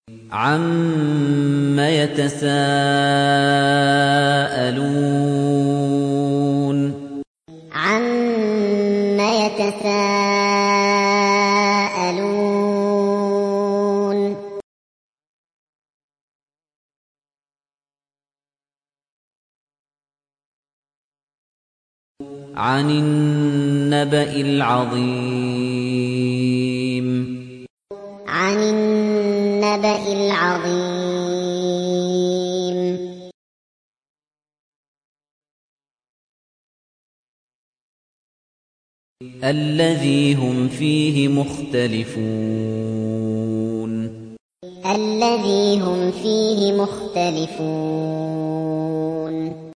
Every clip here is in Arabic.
عَمَّ يَتَسَاءَلُونَ عَمَّ يَتَسَاءَلُونَ عَنِ النَّبَإِ الْعَظِيمِ عَنِ النَّبَإِ الْعَظِيمِ الَّذِي هُمْ فِيهِ مُخْتَلِفُونَ الَّذِي هُمْ فِيهِ مُخْتَلِفُونَ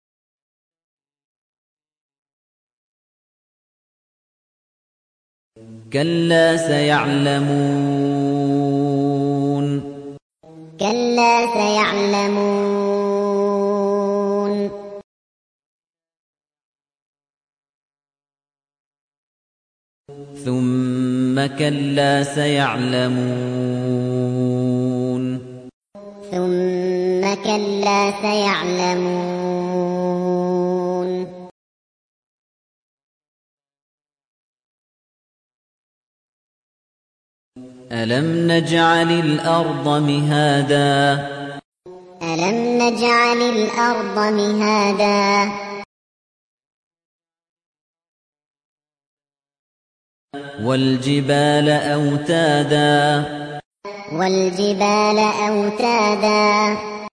كَلَّا سَيَعْلَمُونَ كَلَّا سَيَعْلَمُونَ ثُمَّ كَلَّا سَيَعْلَمُونَ ثُمَّ كَلَّا سَيَعْلَمُونَ أَلَمْ نَجْعَلِ الْأَرْضَ مِهَادًا أَلَمْ نَجْعَلِ الْأَرْضَ مِهَادًا وَالْجِبَالَ أَوْتَادًا وَالْجِبَالَ أَوْتَادًا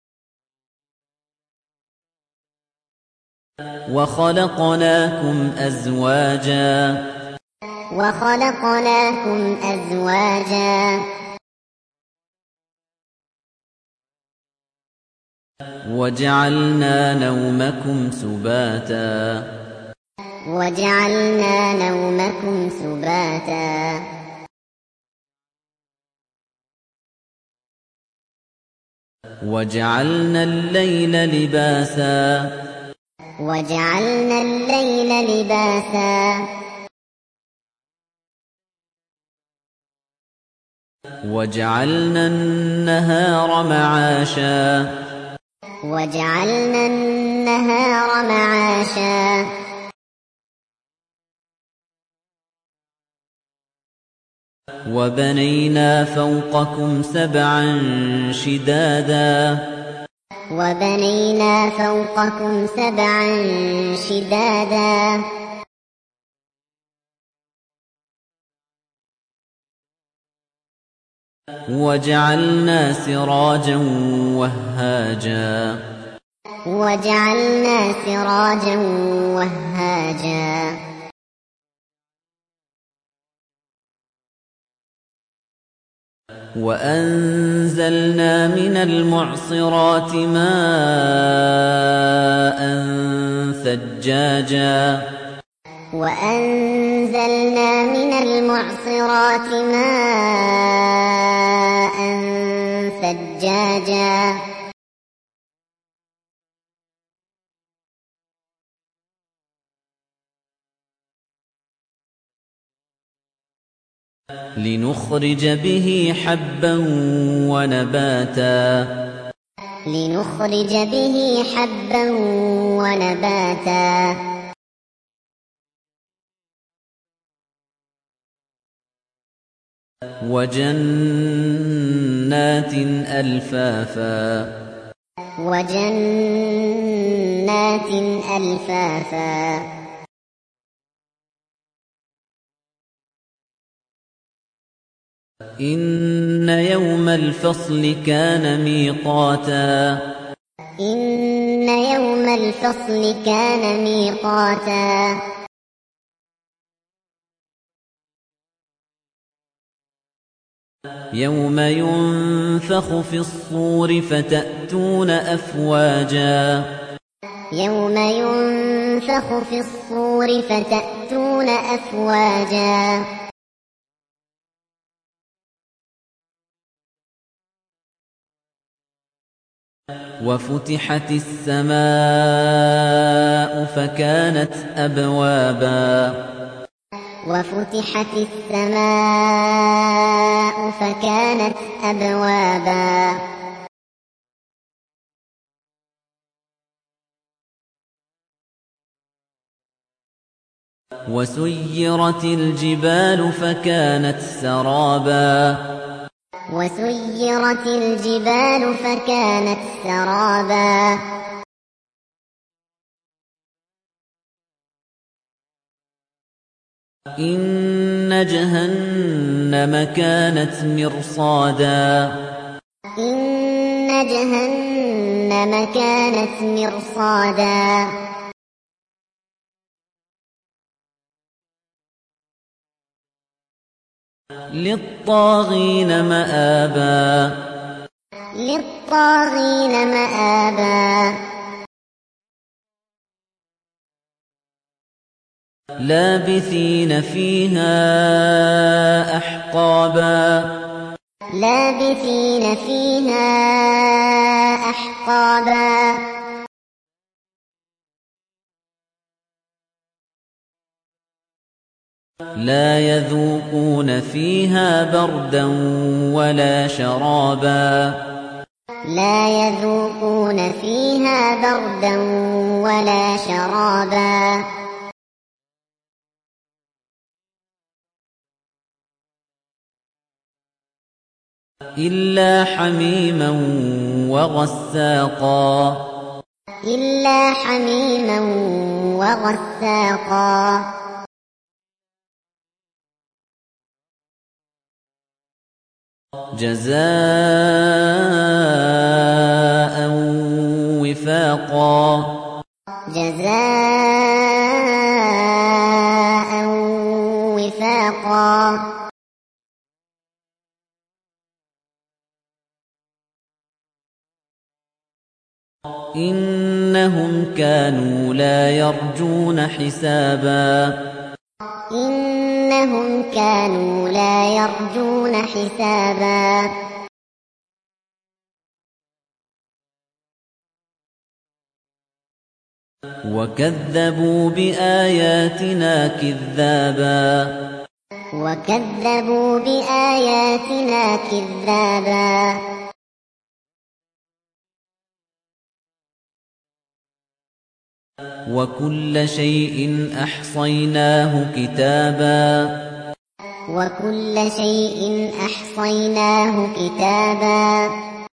وَخَلَقْنَاكُمْ أَزْوَاجًا وَخَلَقْنَاكُمْ أَزْوَاجًا وَجَعَلْنَا نَوْمَكُمْ سُبَاتًا وَجَعَلْنَا نَوْمَكُمْ سُبَاتًا وَجَعَلْنَا اللَّيْلَ لِبَاسًا وَجَعَلْنَا اللَّيْلَ لِبَاسًا وَجَعَلْنَا النَّهَارَ مَعَاشًا وَجَعَلْنَا النَّهَارَ مَعَاشًا وَبَنَيْنَا فَوْقَكُمْ سَبْعًا شِدَادًا وَبَنَيْنَا فَوْقَكُمْ سَبْعًا شِدَادًا وَجَعَلْنَا سِرَاجًا وَهَّاجًا وَجَعَلْنَا سِرَاجًا وَهَّاجًا وَأَنزَلْنَا مِنَ الْمُعْصِرَاتِ مَاءً ثَجَّاجًا وَأَنزَلْنَا مِنَ الْمُعْصِرَاتِ مَاءً ثَجَّاجًا لِنُخْرِجَ بِهِ حَبًّا وَنَبَاتًا لِنُخْرِجَ بِهِ حَبًّا وَنَبَاتًا وَجَنَّاتٍ أَلْفَافًا وَجَنَّاتٍ أَلْفَافًا إِنَّ يَوْمَ الْفَصْلِ كَانَ مِيقَاتًا إِنَّ يَوْمَ الْفَصْلِ كَانَ مِيقَاتًا يَوْمَ يُنفَخُ فِي الصُّورِ فَتَأْتُونَ أَفْوَاجًا يَوْمَ يُنفَخُ فِي الصُّورِ فَتَأْتُونَ أَفْوَاجًا وَفُتِحَتِ السَّمَاءُ فَكَانَتْ أَبْوَابًا وفتحت السماء فكانت أبوابا وسيرت الجبال فكانت سرابا وسيرت الجبال فكانت سرابا إن جهنم كانت مرصادا إن جهنم كانت مرصادا للطاغين مآبا للطاغين مآبا لابثين فيها أحقابا لابثين فيها أحقابا لا يذوقون فيها بردا ولا شرابا لا يذوقون فيها بردا ولا شرابا إلا حميما وغساقا إلا حميما وغساقا جزاء وفاقا جزاء وفاقا إنهم كانوا لا يرجون حسابا إنهم كانوا لا يرجون حسابا وكذبوا بآياتنا كذابا وكذبوا بآياتنا كذابا وكل شيء أحصيناه كتابا وكل شيء أحصيناه كتابا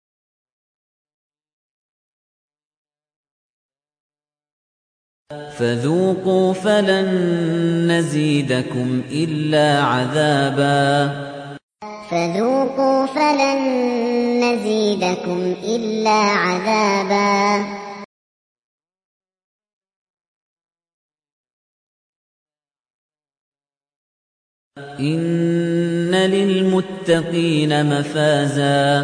فذوقوا فلن نزيدكم إلا عذابا فذوقوا فلن نزيدكم إلا عذابا إن للمتقين مفازا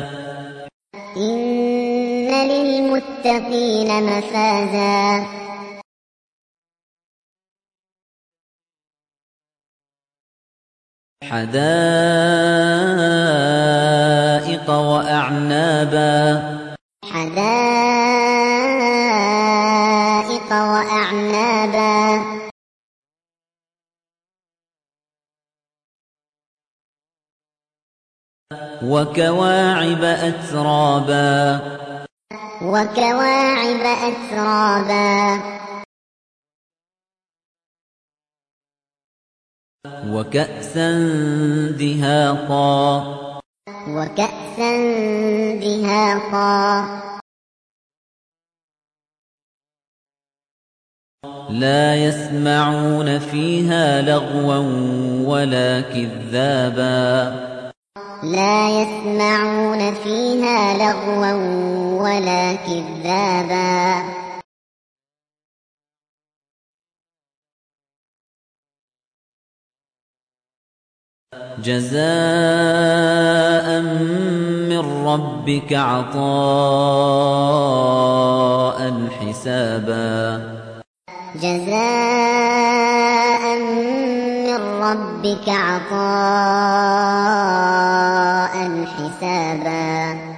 إن للمتقين مفازا حدائق وأعنابا حدائق وأعنابا وكواعب أترابا وكواعب أترابا وكأسا دهاقا وكأسا دهاقا لا يسمعون فيها لغوا ولا كذابا لا يسمعون فيها لغوا ولا كذابا جزاء من ربك عطاء حسابا جزاء من ربك عطاء حسابا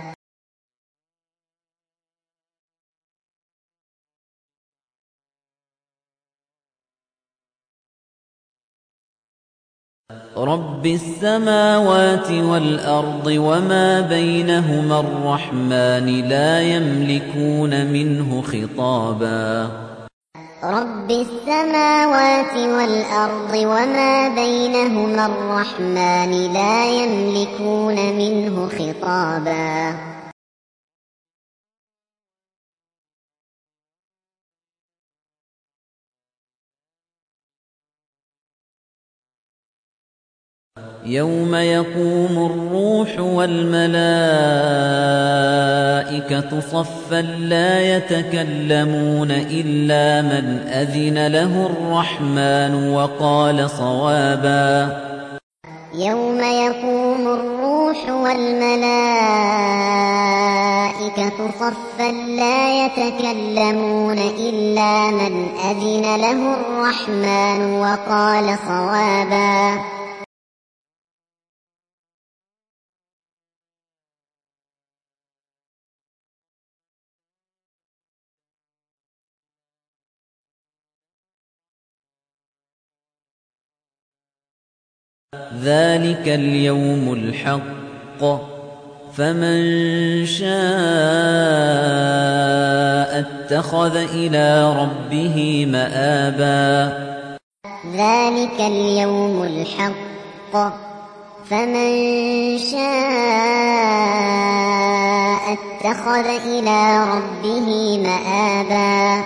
رب السماوات والأرض وما بينهما الرحمن لا يملكون منه خطابا رب السماوات والأرض وما بينهما الرحمن لا يملكون منه خطابا يوم يقوم الروح والملائكة صفا لا يتكلمون إلا من أذن له الرحمن وقال صوابا يوم يقوم الروح والملائكة صفا لا يتكلمون إلا من أذن له الرحمن وقال صوابا ذلك اليوم الحق فمن شاء اتخذ إلى ربه مآبا ذلك اليوم الحق فمن شاء اتخذ إلى ربه مآبا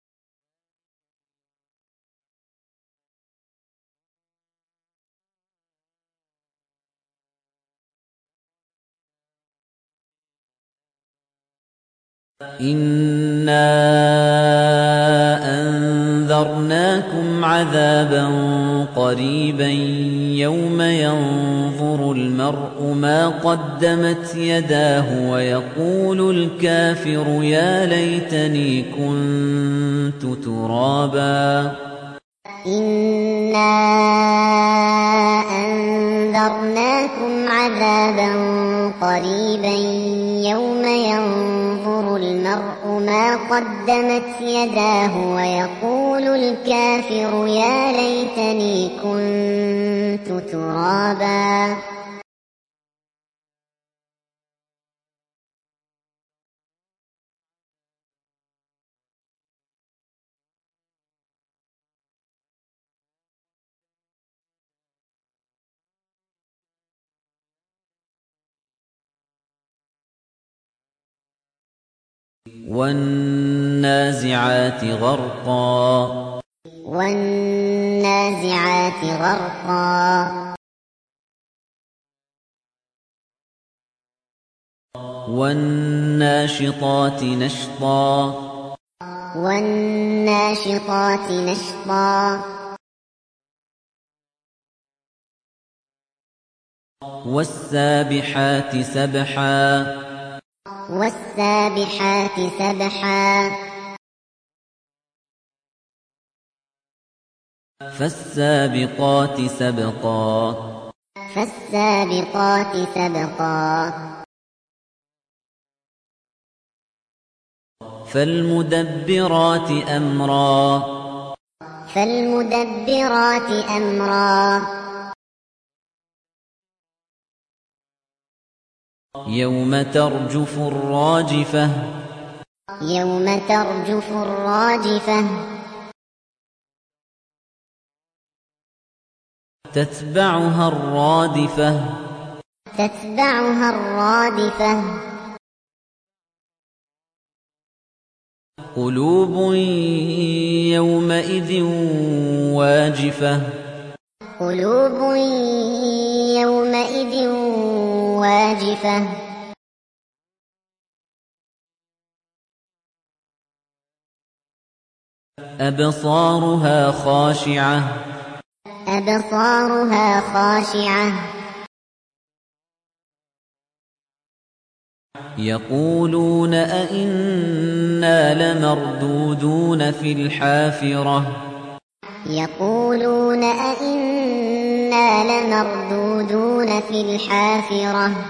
إنا أنذرناكم عذابا قريبا يوم ينظر المرء ما قدمت يداه ويقول الكافر يا ليتني كنت ترابا إنا أنذرناكم عذابا قريبا يوم ينظر المرء ما قدمت يداه ويقول الكافر يا ليتني كنت ترابا والنازعات غرقا والنازعات غرقا والناشطات نشطا والناشطات نشطا والسابحات سبحا والسابحات سبحا فالسابقات سبقا فالسابقات سبقا فالمدبرات أمرا فالمدبرات أمرا يوم ترجف الراجفة يوم ترجف الراجفة تتبعها الرادفة تتبعها الرادفة قلوب يومئذ واجفة قلوب يومئذ واجفة أبصارها خاشعة أبصارها خاشعة يقولون أئنا لمردودون في الحافرة يقولون أئنا لمردودون في الحافرة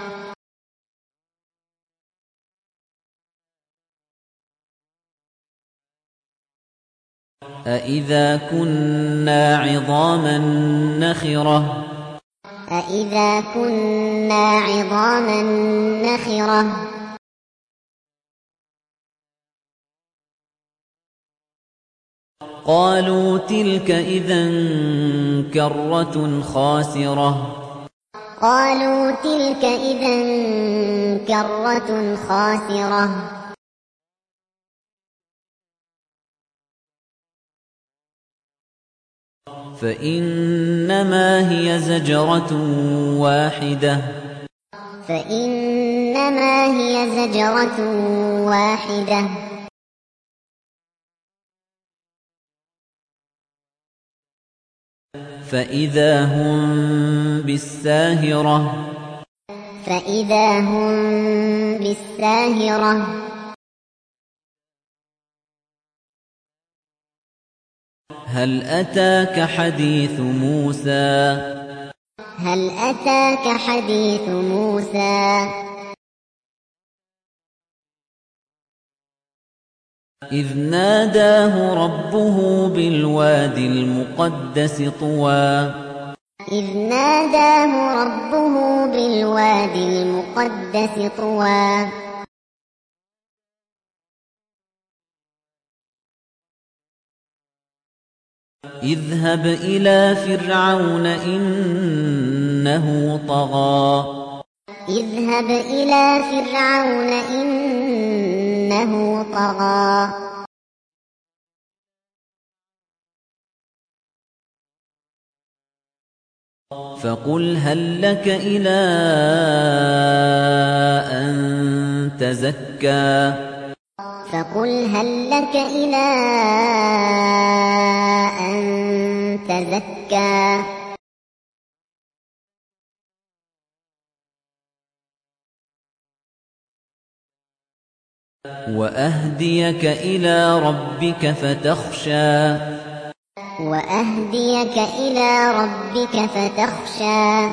أئذا كنا عظاما نخرة أإذا كنا عظاما نخرة قالوا تلك إذا كرة خاسرة قالوا تلك إذا كرة خاسرة فإنما هي زجرة واحدة فإنما هي زجرة واحدة فإذا هم بالساهرة فإذا هم بالساهرة هل أتاك حديث موسى هل أتاك حديث موسى إذ ناداه ربه بالوادي المقدس طوى إذ ناداه ربه بالوادي المقدس طوى اذهب إلى فرعون إنه طغى اذهب إلى فرعون إنه طغى فقل هل لك إلى أن تزكى فقل هل لك إلى أن تزكى وأهديك إلى ربك فتخشى وأهديك إلى ربك فتخشى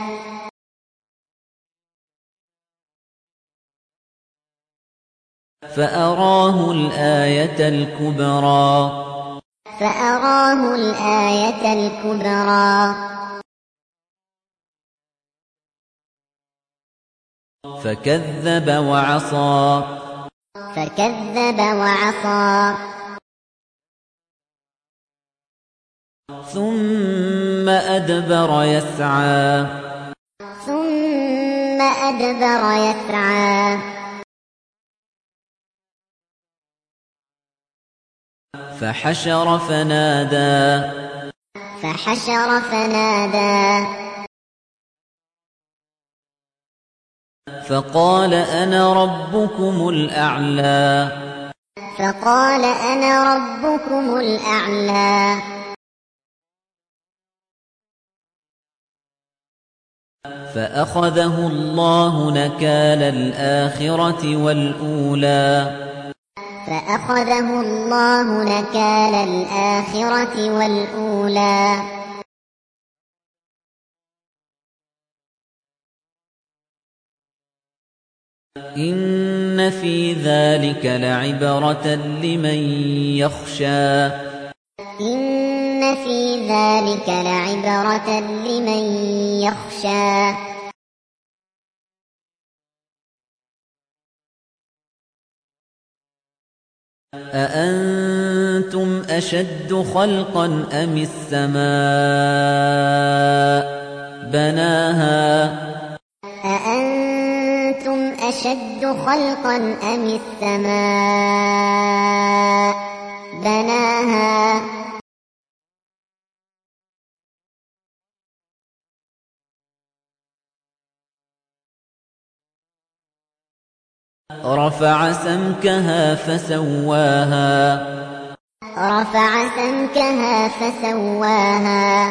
فأراه الآية الكبرى فأراه الآية الكبرى فكذب وعصى فكذب وعصى ثم أدبر يسعى ثم أدبر يسعى فحشر فنادى فحشر فنادى فقال أنا ربكم الأعلى فقال أنا ربكم الأعلى فأخذه الله نكال الآخرة والأولى فأخذه الله نكال الآخرة والأولى إن في ذلك لعبرة لمن يخشى إن في ذلك لعبرة لمن يخشى أأنتم أشد خلقا أم السماء بناها أأنتم أشد خلقا أم السماء بناها رفع سمكها فسواها رفع سمكها فسواها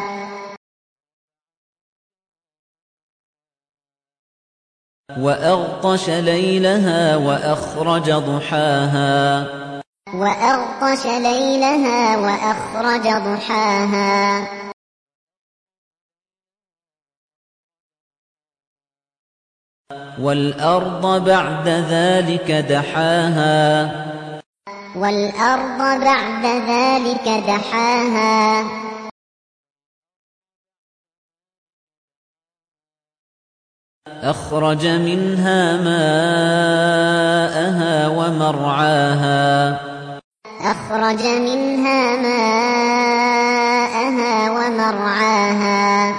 وأغطش ليلها وأخرج ضحاها وأغطش ليلها وأخرج ضحاها والأرض بعد ذلك دحاها والأرض بعد ذلك دحاها أخرج منها ماءها ومرعاها أخرج منها ماءها ومرعاها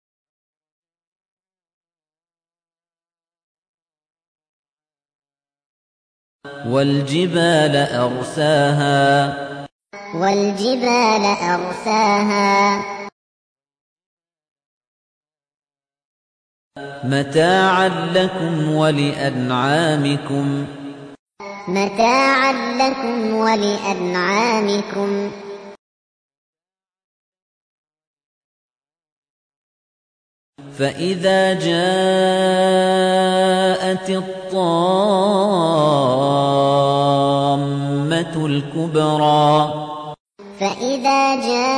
والجبال أرساها والجبال أرساها متاعا لكم ولأنعامكم متاعا لكم ولأنعامكم فإذا جاءت الطامة الكبرى فإذا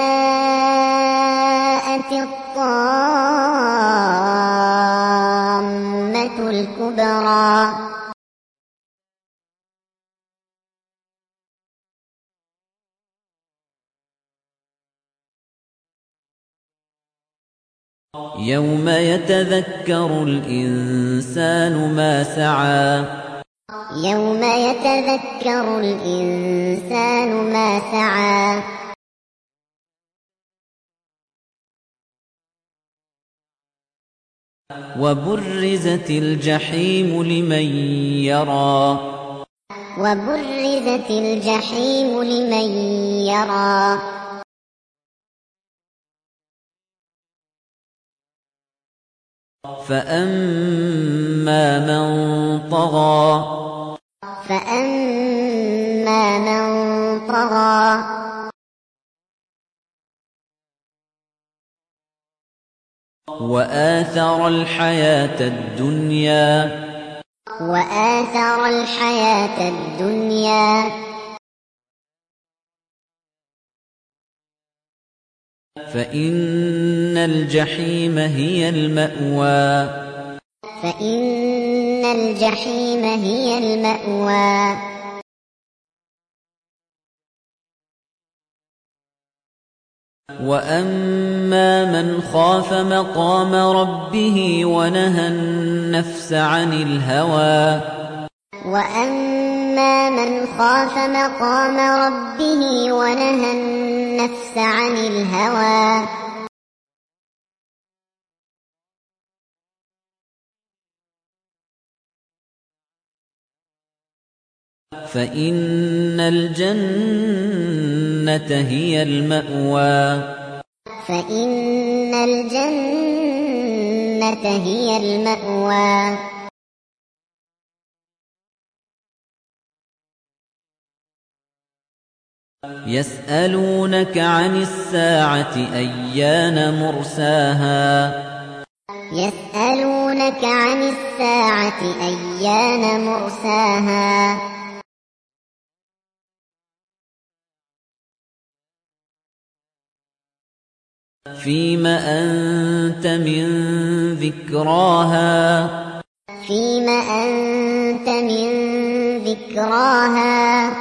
جاءت الطامة الكبرى يوم يتذكر الإنسان ما سعى يوم يتذكر الإنسان ما سعى وبرزت الجحيم لمن يرى وبرزت الجحيم لمن يرى فأما من طغى فأما من طغى وآثر الحياة الدنيا وآثر الحياة الدنيا فإن الجحيم هي المأوى فإن الجحيم هي المأوى وأما من خاف مقام ربه ونهى النفس عن الهوى وأما من خاف مقام ربه ونهى النفس عن الهوى فإن الجنة هي المأوى فإن الجنة هي المأوى يسألونك عن الساعة أيان مرساها يسألونك عن الساعة أيان مرساها فيم أنت من ذكراها فيم أنت من ذكراها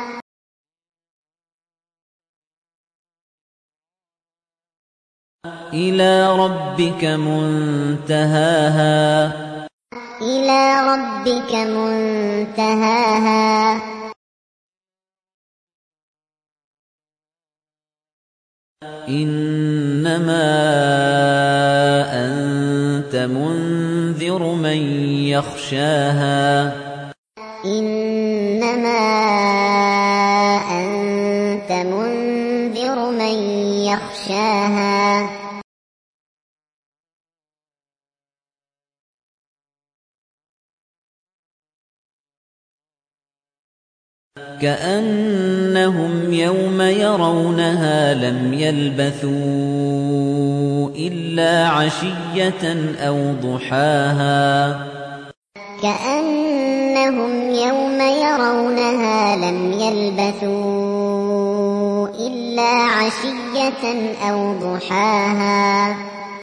إلى ربك منتهاها إلى ربك منتهاها إنما أنت منذر من يخشاها إنما أنت منذر من يخشاها كأنهم يوم يرونها لم يلبثوا إلا عشية أو ضحاها كأنهم يوم يرونها لم يلبثوا إلا عشية أو ضحاها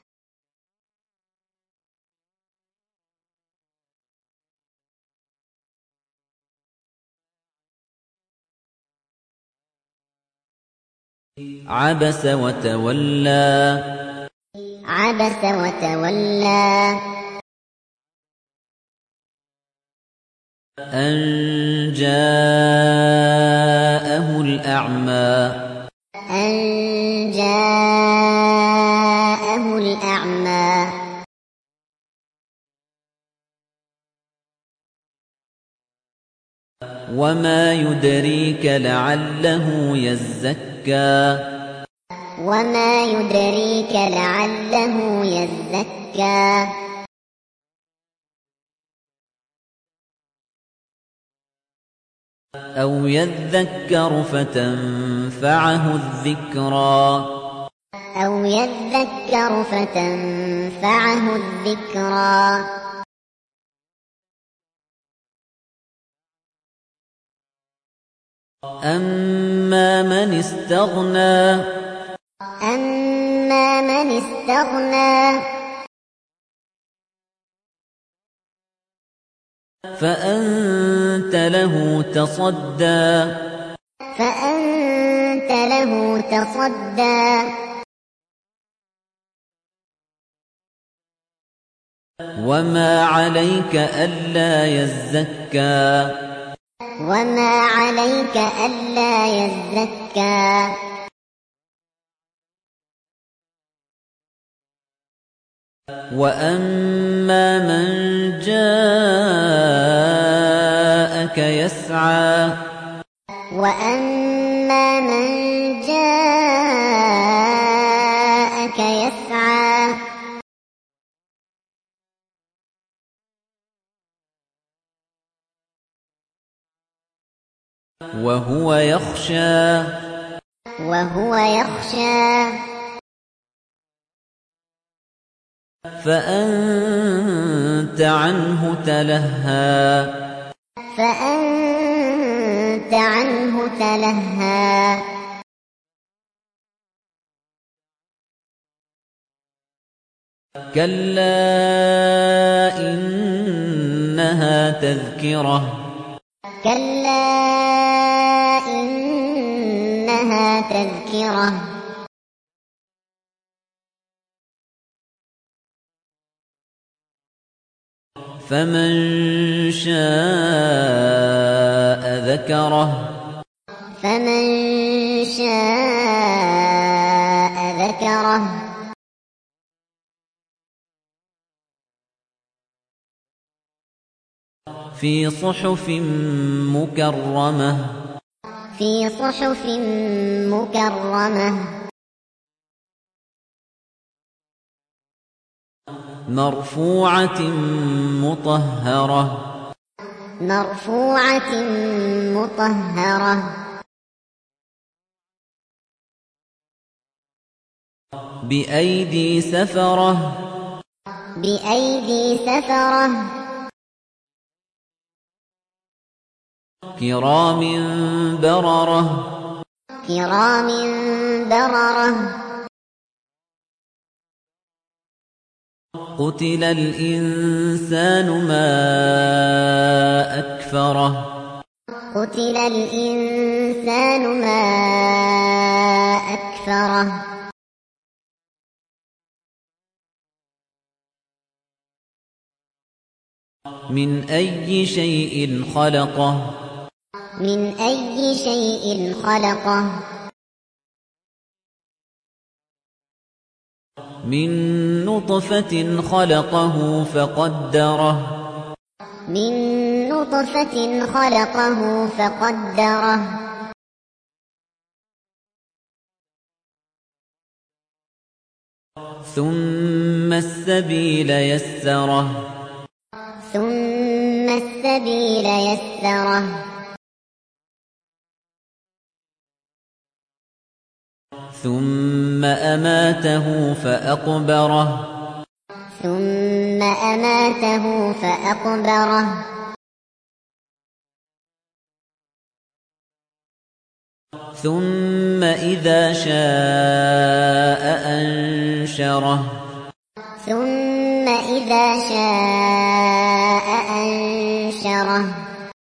عبس وتولى عبس وتولى أن جاءه الأعمى أن جاءه الأعمى وما يدريك لعله يزكى وما يدريك لعله يزكى أو يذكر فتنفعه الذكرى أو يذكر فتنفعه الذكرى أما من استغنى أما من استغنى فأنت له تصدى فأنت له تصدى وما عليك ألا يزكى وما عليك ألا يزكى وأما من جاءك يسعى وأما من جاءك يسعى وهو يخشى فأنت عنه تلهى فأنت عنه تلهى كلا إنها تذكرة كلا إنها تذكرة فمن شاء ذكره فمن شاء ذكره في صحف مكرمة في صحف مكرمة مرفوعة مطهرة مرفوعة مطهرة بأيدي سفرة بأيدي سفرة كرام بررة كرام بررة قتل الإنسان ما أكفره قتل الإنسان ما أكفره من أي شيء خلقه من أي شيء خلقه من نطفة خلقه فقدره من نطفة خلقه فقدره ثم السبيل يسره ثم السبيل يسره ثم أماته فأقبره ثم أماته فأقبره ثم إذا شاء أنشره ثم إذا شاء أنشره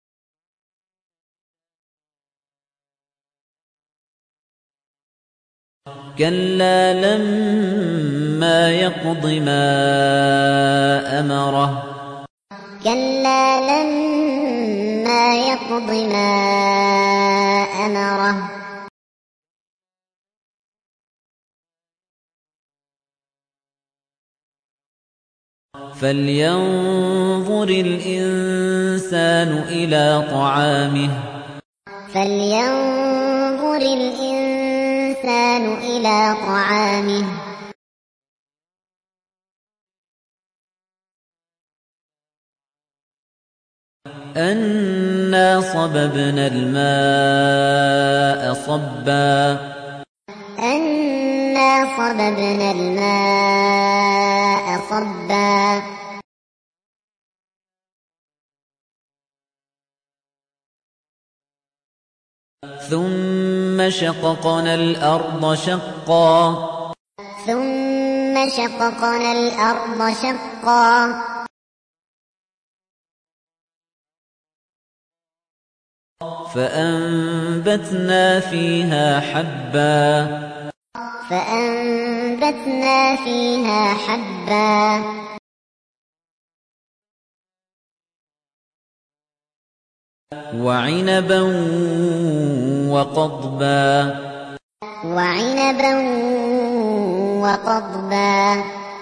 كلا لما يقض ما أمره كلا لما فليقض ما أمره فلينظر الإنسان إلى طعامه فلينظر الإنسان إلى طعامه أنا صببنا الماء صبا أنا صببنا الماء صبا ثم شققنا الأرض شقا ثم شققنا الأرض شقا فأنبتنا فيها حبا فأنبتنا فيها حبا وعنبا وقضبا وعنبا وقضبا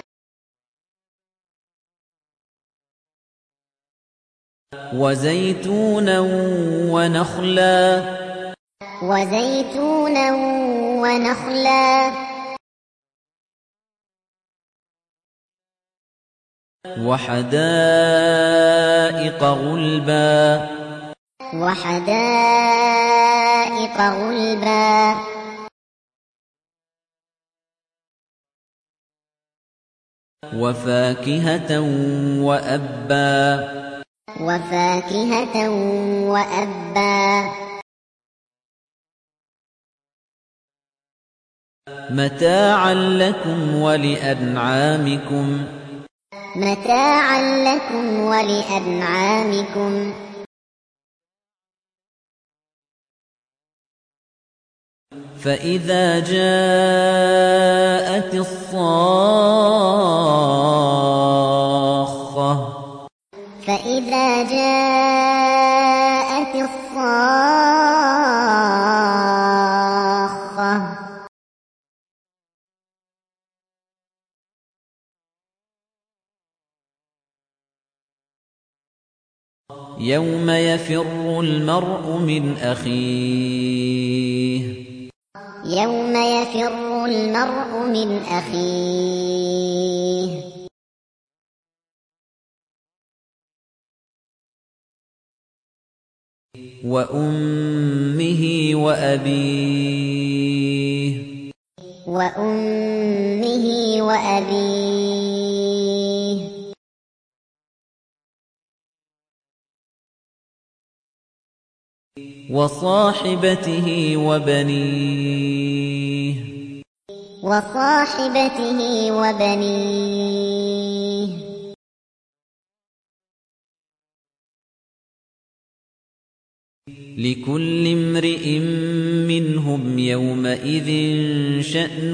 وزيتونا ونخلا وزيتونا ونخلا وحدائق غلبا وحدائق غلبا وفاكهة وأبا وفاكهة وأبا متاعا لكم ولأنعامكم متاعا لكم ولأنعامكم فإذا جاءت الصاخة فإذا جاءت الصاخة يوم يفر المرء من أخيه يوم يفر المرء من أخيه وأمه وأبيه وأمه وأبيه وصاحبته وبنيه وصاحبته وبنيه لكل امرئ منهم يومئذ شأن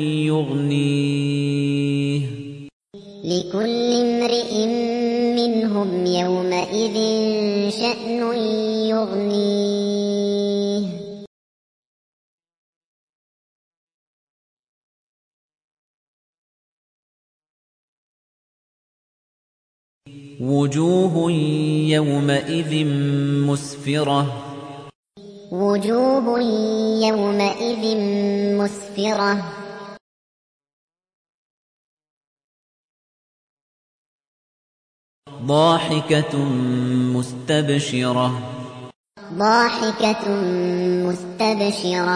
يغنيه لكل امرئ منهم يومئذ شأن يغنيه وجوه يومئذ مسفرة وجوه يومئذ مسفرة ضاحكة مستبشرة ضاحكة مستبشرة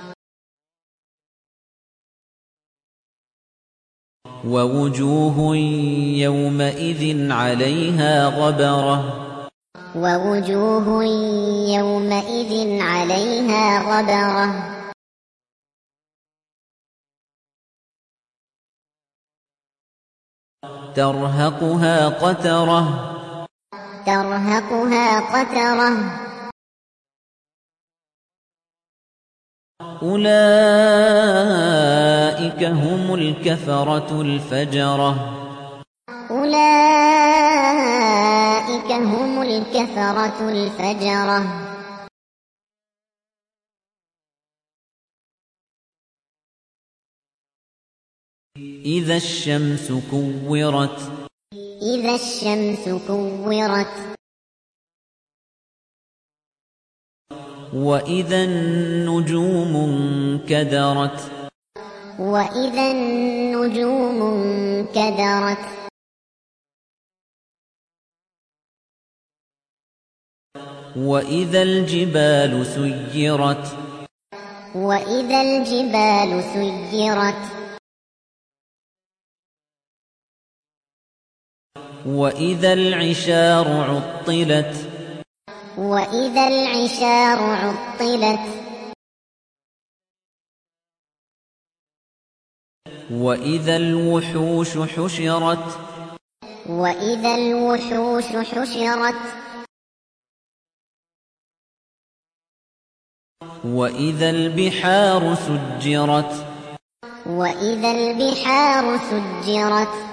ووجوه يومئذ عليها غبرة ووجوه يومئذ عليها غبرة ترهقها قترة ترهقها قترة أولئك هم الكفرة الفجرة أولئك أولئك هم الكفرة الفجرة إذا الشمس كورت إذا الشمس كورت وإذا النجوم انكدرت وإذا النجوم انكدرت وإذا الجبال سيرت وإذا الجبال سيرت وإذا العشار عطلت وإذا العشار عطلت وإذا الوحوش حشرت وإذا الوحوش حشرت وإذا البحار سجرت وإذا البحار سجرت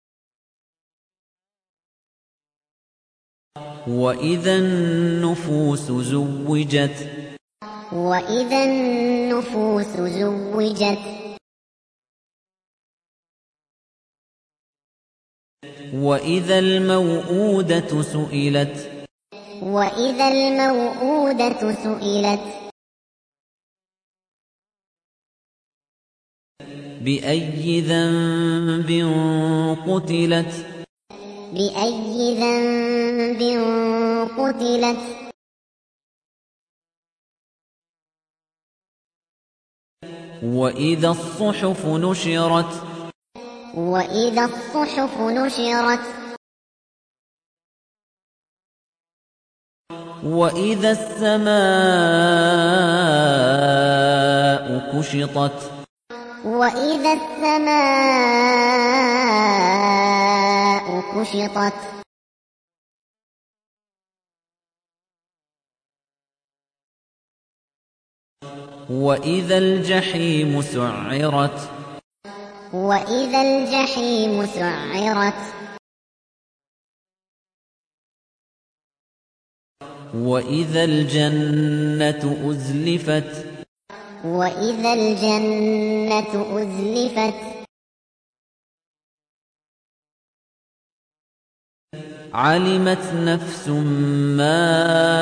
وإذا النفوس زوجت وإذا النفوس زوجت وإذا الموءودة سئلت وإذا الموءودة سئلت بأي ذنب قتلت بأي ذنب قتلت وإذا الصحف نشرت وإذا الصحف نشرت وإذا السماء كشطت وإذا السماء كشطت وإذا الجحيم سعرت وإذا الجحيم سعرت وإذا الجنة أزلفت وإذا الجنة أزلفت علمت نفس ما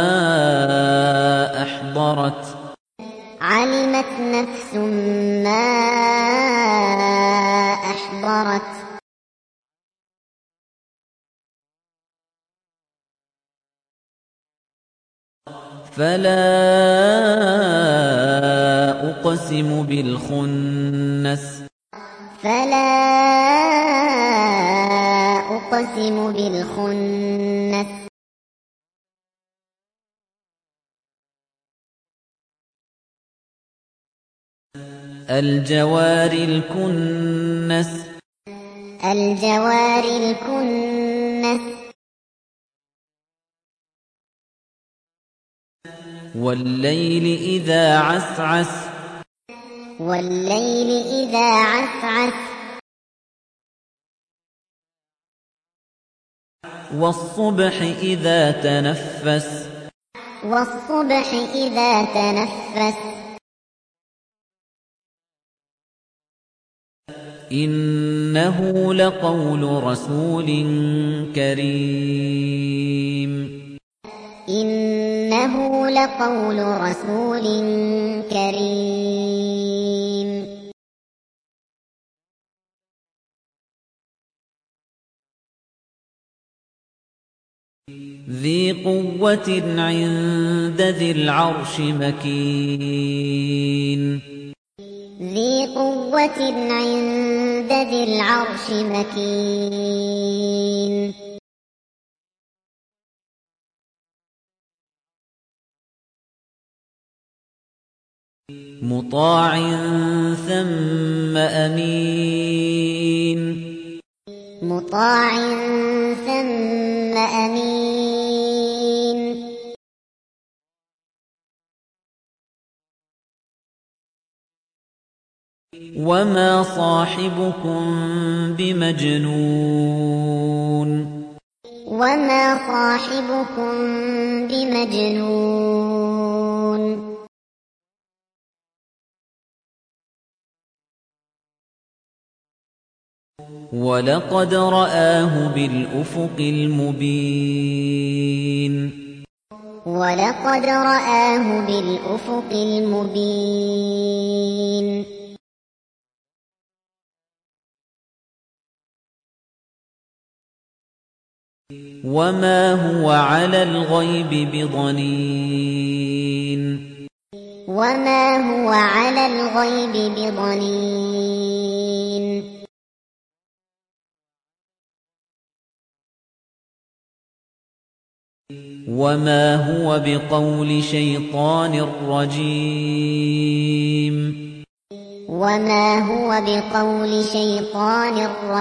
أحضرت علمت نفس ما أحضرت فلا أقسم بالخنس فلا أقسم بالخنس الجوار الكنس الجوار الكنس والليل إذا عسعس والليل إذا عسعس والصبح إذا تنفس والصبح إذا تنفس إنه لقول رسول كريم إنه لقول رسول كريم ذي قوة عند ذي العرش مكين ذي قوة عند ذي العرش مكين مطاع ثم أمين مطاع ثم أمين وما صاحبكم بمجنون وما صاحبكم بمجنون ولقد رآه بالأفق المبين ولقد رآه بالأفق المبين وما هو على الغيب بضنين وما هو على الغيب بضنين وما هو بقول شيطان رجيم وما هو بقول شيطان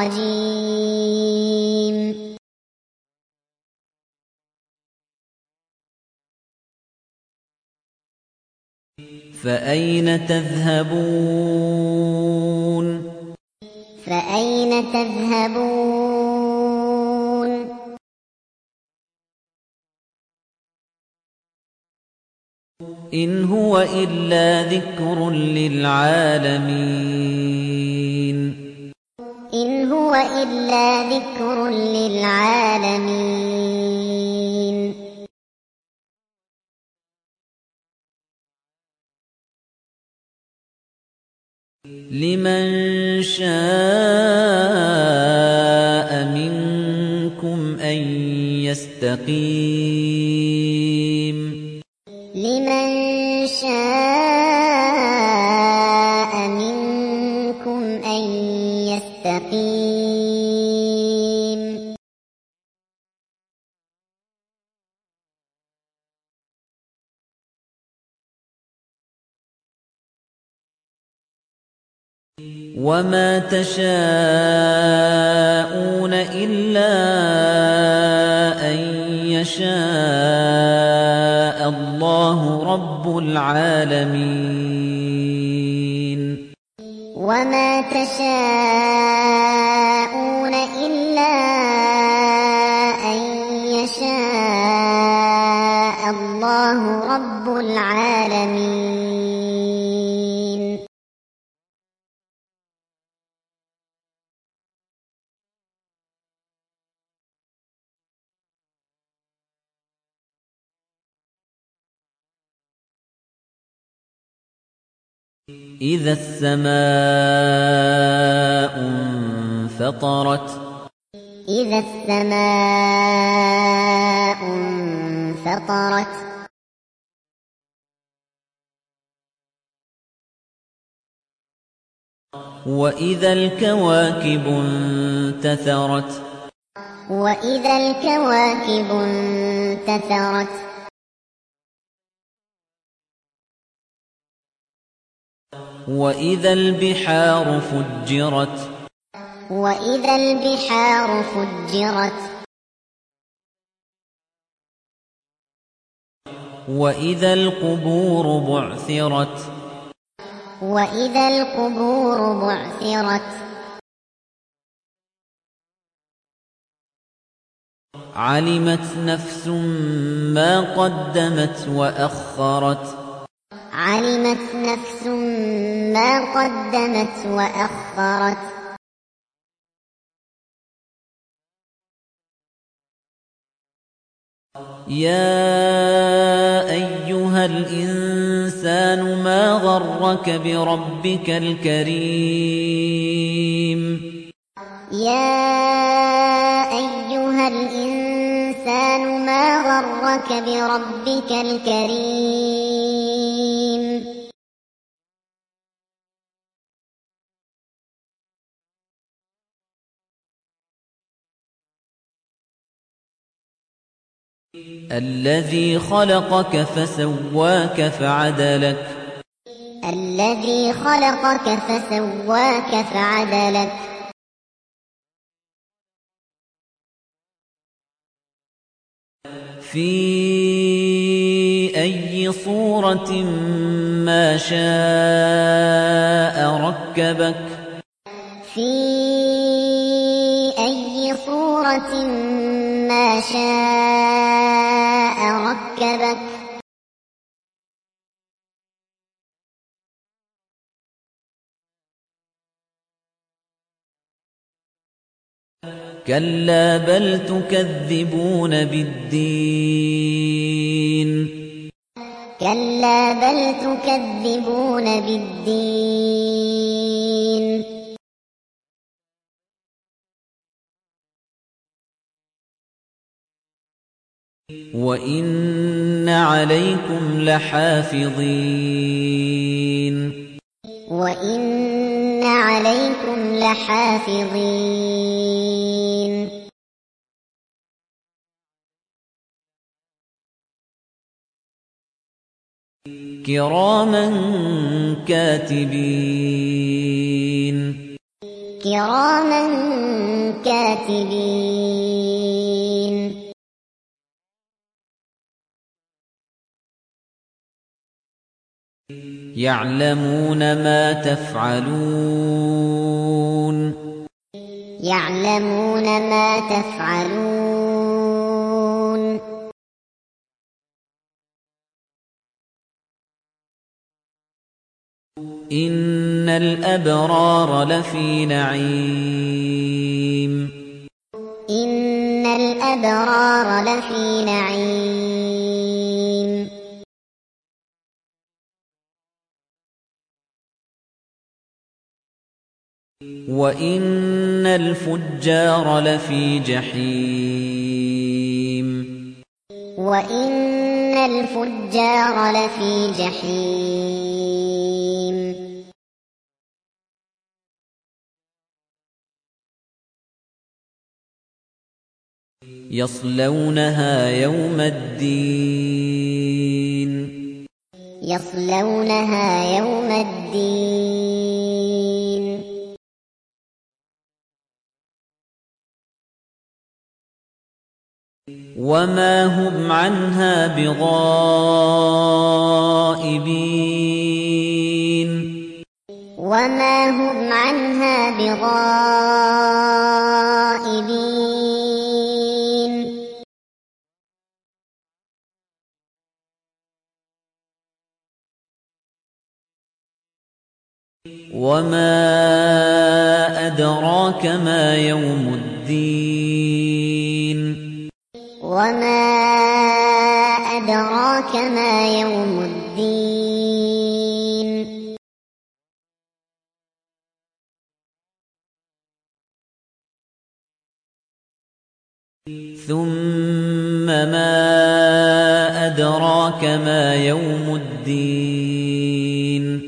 رجيم فأين تذهبون فأين تذهبون إن هو إلا ذكر للعالمين إن هو إلا ذكر للعالمين لمن شاء منكم أن يستقيم لمن شاء منكم أن يستقيم وما تشاءون إلا أن يشاء الله رب العالمين وما تشاءون إلا أن يشاء الله رب العالمين إذا السماء انفطرت إذا السماء انفطرت وإذا الكواكب انتثرت وإذا الكواكب انتثرت وإذا البحار فجرت وإذا البحار فجرت وإذا القبور بعثرت وإذا القبور بعثرت علمت نفس ما قدمت وأخرت علمت نفس ما قدمت وأخرت يا أيها الإنسان ما غرك بربك الكريم يا أيها الإنسان ما غرك بربك الكريم الذي خلقك فسواك فعدلك الذي خلقك فسواك فعدلك في أي صورة ما شاء ركبك في أي صورة ما شاء ركبك كَلَّا بَلْ تُكَذِّبُونَ بِالدِّينِ كلا بل تكذبون بالدين وَإِنَّ عَلَيْكُمْ لَحَافِظِينَ وإن عليكم لحافظين كِرَامًا كَاتِبِينَ كراما كاتبين يَعْلَمُونَ مَا تَفْعَلُونَ يعلمون ما تفعلون إِنَّ الْأَبْرَارَ لَفِي نَعِيمٍ إن الأبرار لفي نعيم وَإِنَّ الْفُجَّارَ لَفِي جَحِيمٍ وإن الفجار لفي جحيم يَصْلَوْنَهَا يَوْمَ الدِّينِ يصلونها يوم الدين وَمَا هُمْ عَنْهَا بِغَائِبِينَ وما هم عنها بغائبين وَمَا أَدْرَاكَ مَا يَوْمُ الدِّينِ وما أدراك ما يوم الدين ثُمَّ مَا أَدْرَاكَ ما يَوْمُ الدِّينِ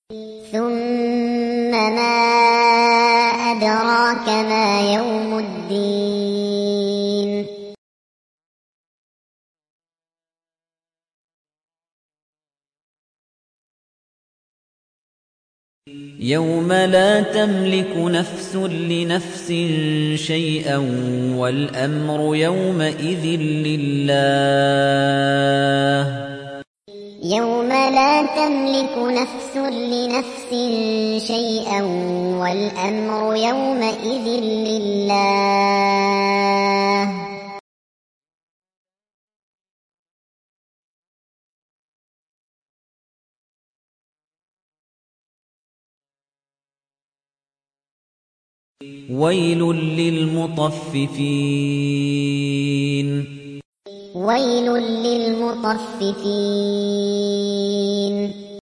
ثم ما أدراك ما يوم الدين يَوْمَ لَا تَمْلِكُ نَفْسٌ لِنَفْسٍ شَيْئًا وَالْأَمْرُ يَوْمَئِذٍ لِلَّهِ يوم لا تملك نفس لنفس شيئا والأمر يومئذ لله وَيْلٌ لِّلْمُطَفِّفِينَ ويل للمطففين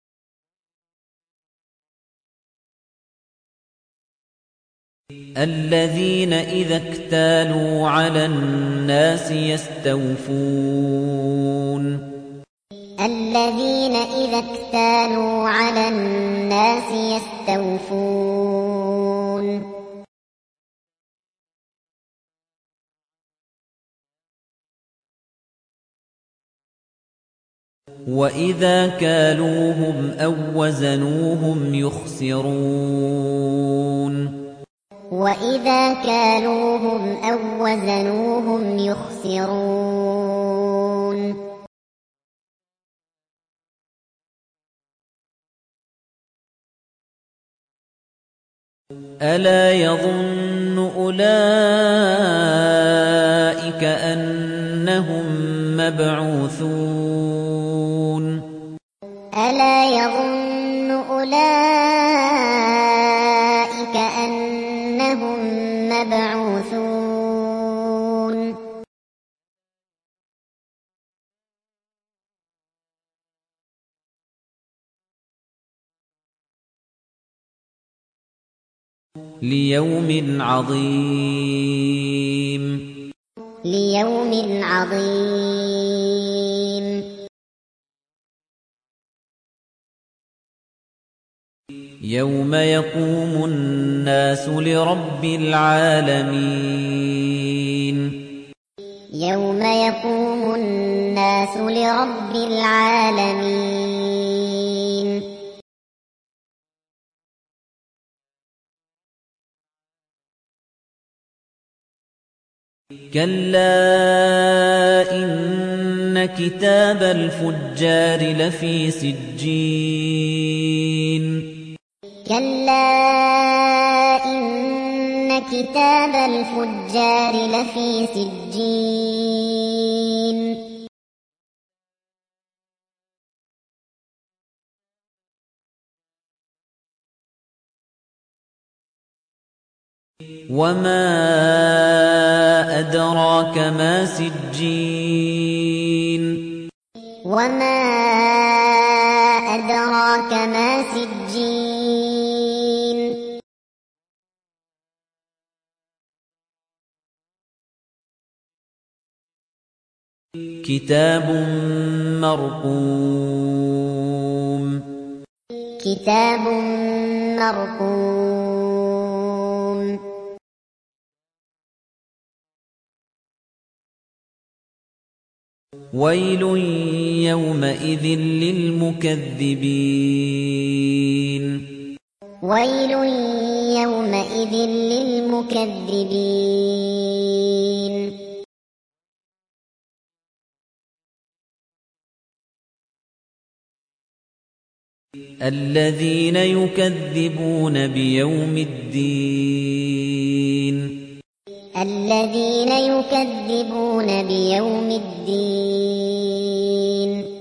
الَّذِينَ إِذَا اكْتَالُوا عَلَى النَّاسِ يَسْتَوْفُونَ الذين إذا اكتالوا على الناس يستوفون وَإِذَا كَالُوهُمْ أَو وَّزَنُوهُمْ يُخْسِرُونَ وإذا كالوهم أو وزنوهم يخسرون أَلَا يَظُنُّ أُولَئِكَ أَنَّهُم أَنَّهُم مَّبْعُوثُونَ أَلَا يَظُنُّ أُولَئِكَ أَنَّهُم مَّبْعُوثُونَ لِيَوْمٍ عَظِيمٍ لِيَوْمٍ عَظِيمٍ يَوْمَ يَقُومُ النَّاسُ لِرَبِّ الْعَالَمِينَ يَوْمَ يَقُومُ النَّاسُ لِرَبِّ الْعَالَمِينَ كَلَّا إِنَّ كِتَابَ الْفُجَّارِ لَفِي سِجِّينٍ كَلَّا إِنَّ كِتَابَ الْفُجَّارِ لَفِي سِجِّينٍ وَمَا أَدْرَاكَ مَا سِجِّينٌ وَمَا أَدْرَاكَ مَا سِجِّينٌ كِتَابٌ مَّرْقُومٌ كِتَابٌ مَّرْقُومٌ وَيْلٌ يَوْمَئِذٍ لِّلْمُكَذِّبِينَ وَيْلٌ يَوْمَئِذٍ لِّلْمُكَذِّبِينَ الَّذِينَ يُكَذِّبُونَ بِيَوْمِ الدِّينِ الَّذِينَ يُكَذِّبُونَ بِيَوْمِ الدِّينِ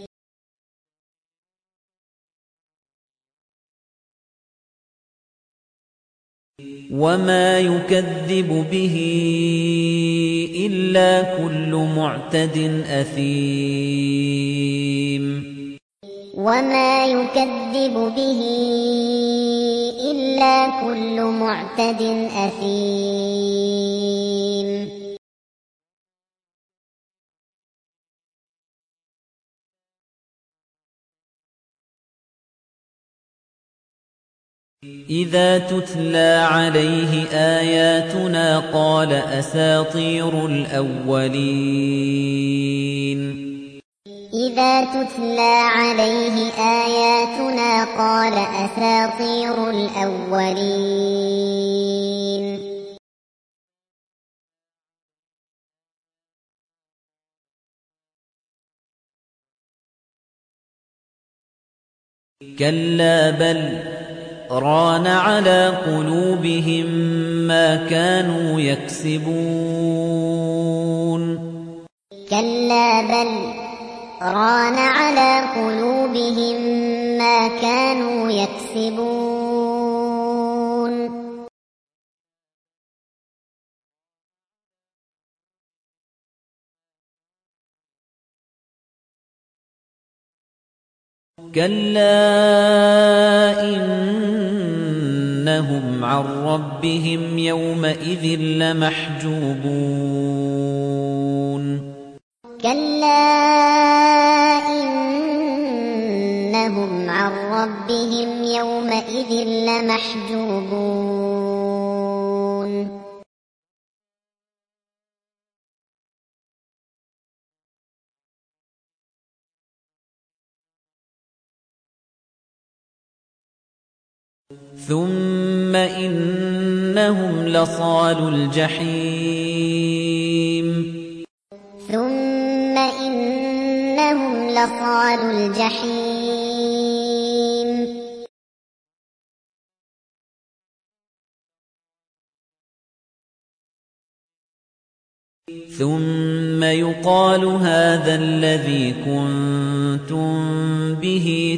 وَمَا يُكَذِّبُ بِهِ إِلَّا كُلُّ مُعْتَدٍ أَثِيمٍ وَمَا يُكَذِّبُ بِهِ إِلَّا كُلُّ مُعْتَدٍ أَثِيمٍ إِذَا تُتْلَىٰ عَلَيْهِ آيَاتُنَا قَالَ أَسَاطِيرُ الْأَوَّلِينَ إِذَا تُتْلَىٰ عَلَيْهِ آيَاتُنَا قَالَ أَسَاطِيرُ الْأَوَّلِينَ كَلَّا بَلْ رَانَ عَلَىٰ قُلُوبِهِم مَّا كَانُوا يَكْسِبُونَ كَلَّا بَلْ رَانَ عَلَىٰ قُلُوبِهِم مَّا كَانُوا يَكْسِبُونَ كَلَّا إِنَّهُمْ عَن رَّبِّهِمْ يَوْمَئِذٍ لَّمَحْجُوبُونَ كَلَّا إِنَّهُمْ عَن رَّبِّهِمْ يَوْمَئِذٍ لَّمَحْجُوبُونَ ثُمَّ إِنَّهُمْ لَصَالُو الْجَحِيمِ ثُمَّ إِنَّهُمْ لَصَالُو الْجَحِيمِ ثُمَّ ثُمَّ يُقَالُ هَٰذَا الَّذِي كُنتُم بِهِ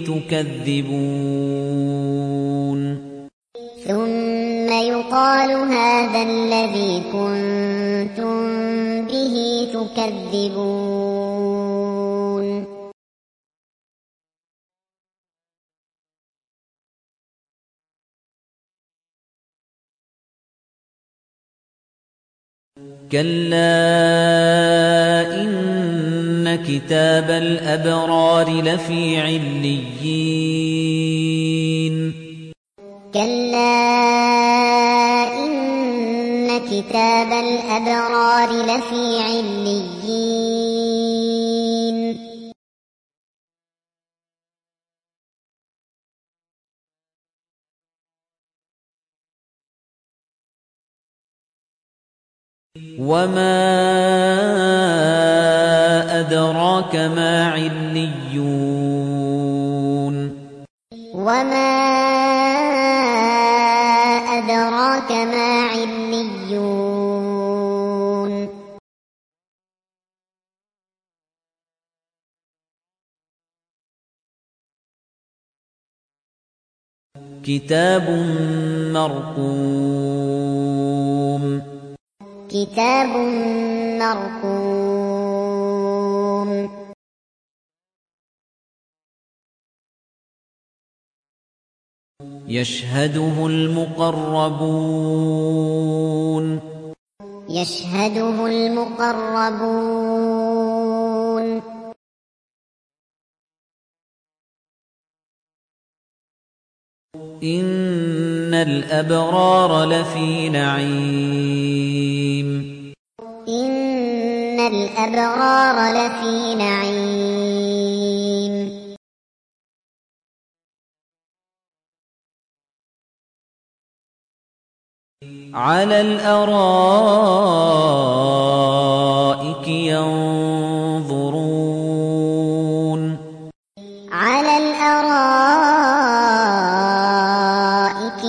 تُكَذِّبُونَ ثُمَّ يُقَالُ هَٰذَا الَّذِي كُنتُم بِهِ تُكَذِّبُونَ كَلَّا إِنَّ كِتَابَ الْأَبْرَارِ لَفِي عِلِّيِّينَ كَلَّا إِنَّ كِتَابَ الْأَبْرَارِ لَفِي عِلِّيِّينَ وَمَا أَدْرَاكَ مَا عِلِّيُّونَ وَمَا أَدْرَاكَ مَا عِلِّيُّونَ كِتَابٌ مَّرْقُومٌ كِتَابٌ مَّرْقُومٌ يَشْهَدُهُ الْمُقَرَّبُونَ يَشْهَدُهُ الْمُقَرَّبُونَ إِنَّ الْأَبْرَارَ لَفِي نَعِيمٍ إِنَّ الْأَبْرَارَ لَفِي نَعِيمٍ عَلَى الْأَرَائِكِ يَنظُرُونَ عَلَى الْأَرَائِكِ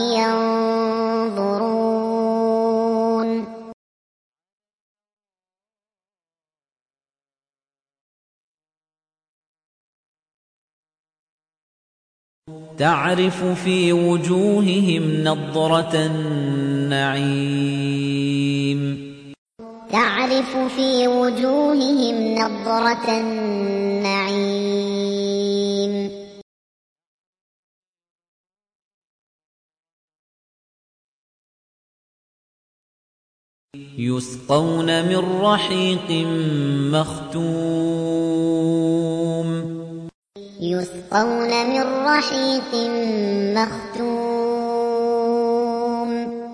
يَنظُرُونَ تَعْرِفُ فِي وُجُوهِهِمْ نَضْرَةَ النَّعِيمِ تَعْرِفُ فِي وُجُوهِهِمْ نَضْرَةَ النَّعِيمِ يُسْقَوْنَ مِن رَّحِيقٍ مَّخْتُومٍ يُسْقَوْنَ مِن رَّحِيقٍ مَّخْتُومٍ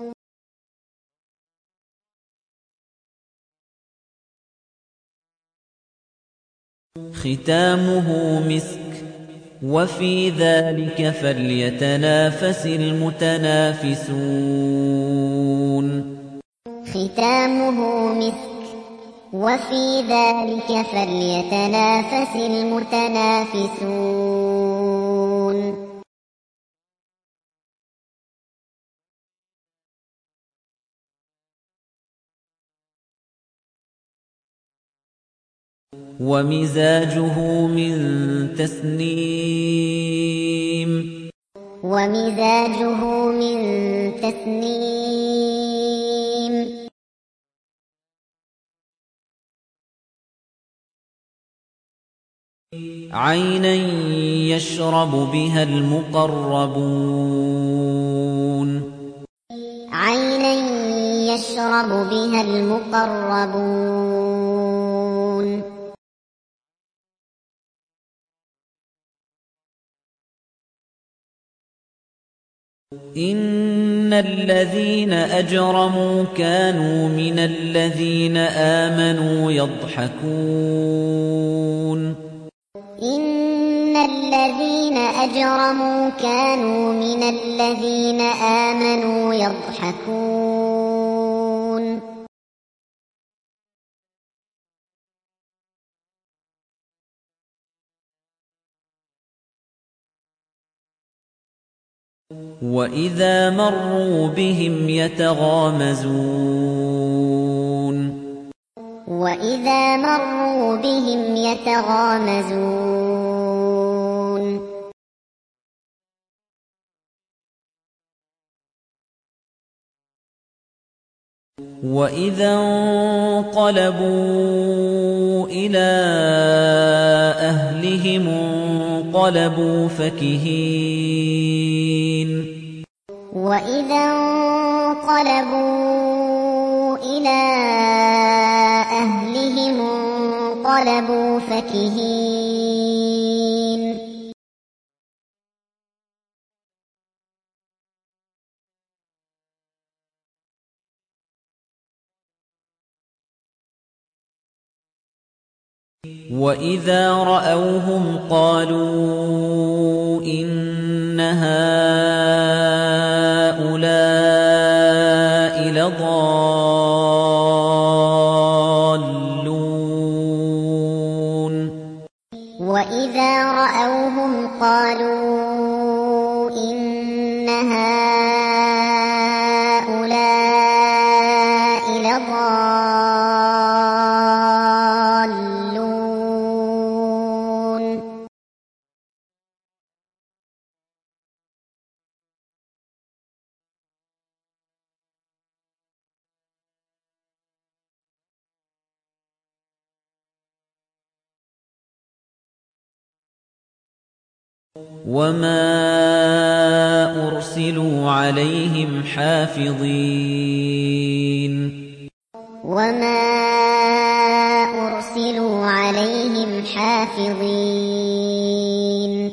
خِتَامُهُ مِسْكٌ ۚ وَفِي ذَٰلِكَ فَلْيَتَنَافَسِ الْمُتَنَافِسُونَ خِتَامُهُ مِسْكٌ ۚ وَفِي ذَٰلِكَ فَلْيَتَنَافَسِ الْمُتَنَافِسُونَ وَمِزَاجُهُ مِن تَسْنِيمٍ وَمِزَاجُهُ مِن تَسْنِيمٍ عَيْنًا يَشْرَبُ بِهَا الْمُقَرَّبُونَ عَيْنًا يَشْرَبُ بِهَا الْمُقَرَّبُونَ إِنَّ الَّذِينَ أَجْرَمُوا كَانُوا مِنَ الَّذِينَ آمَنُوا يَضْحَكُونَ إِنَّ الَّذِينَ أَجْرَمُوا كَانُوا مِنَ الَّذِينَ آمَنُوا يَضْحَكُونَ وَإِذَا مَرُّوا بِهِمْ يَتَغَامَزُونَ وإذا مروا بهم يتغامزون وإذا انقلبوا إلى أهلهم انقلبوا فكهين وإذا انقلبوا إلى أهلهم انقلبوا فكهين وإذا رأوهم قالوا إن هؤلاء لضالون وإذا رأوهم قالوا إن هؤلاء لضالون وما أرسلوا عليهم حافظين وما أرسلوا عليهم حافظين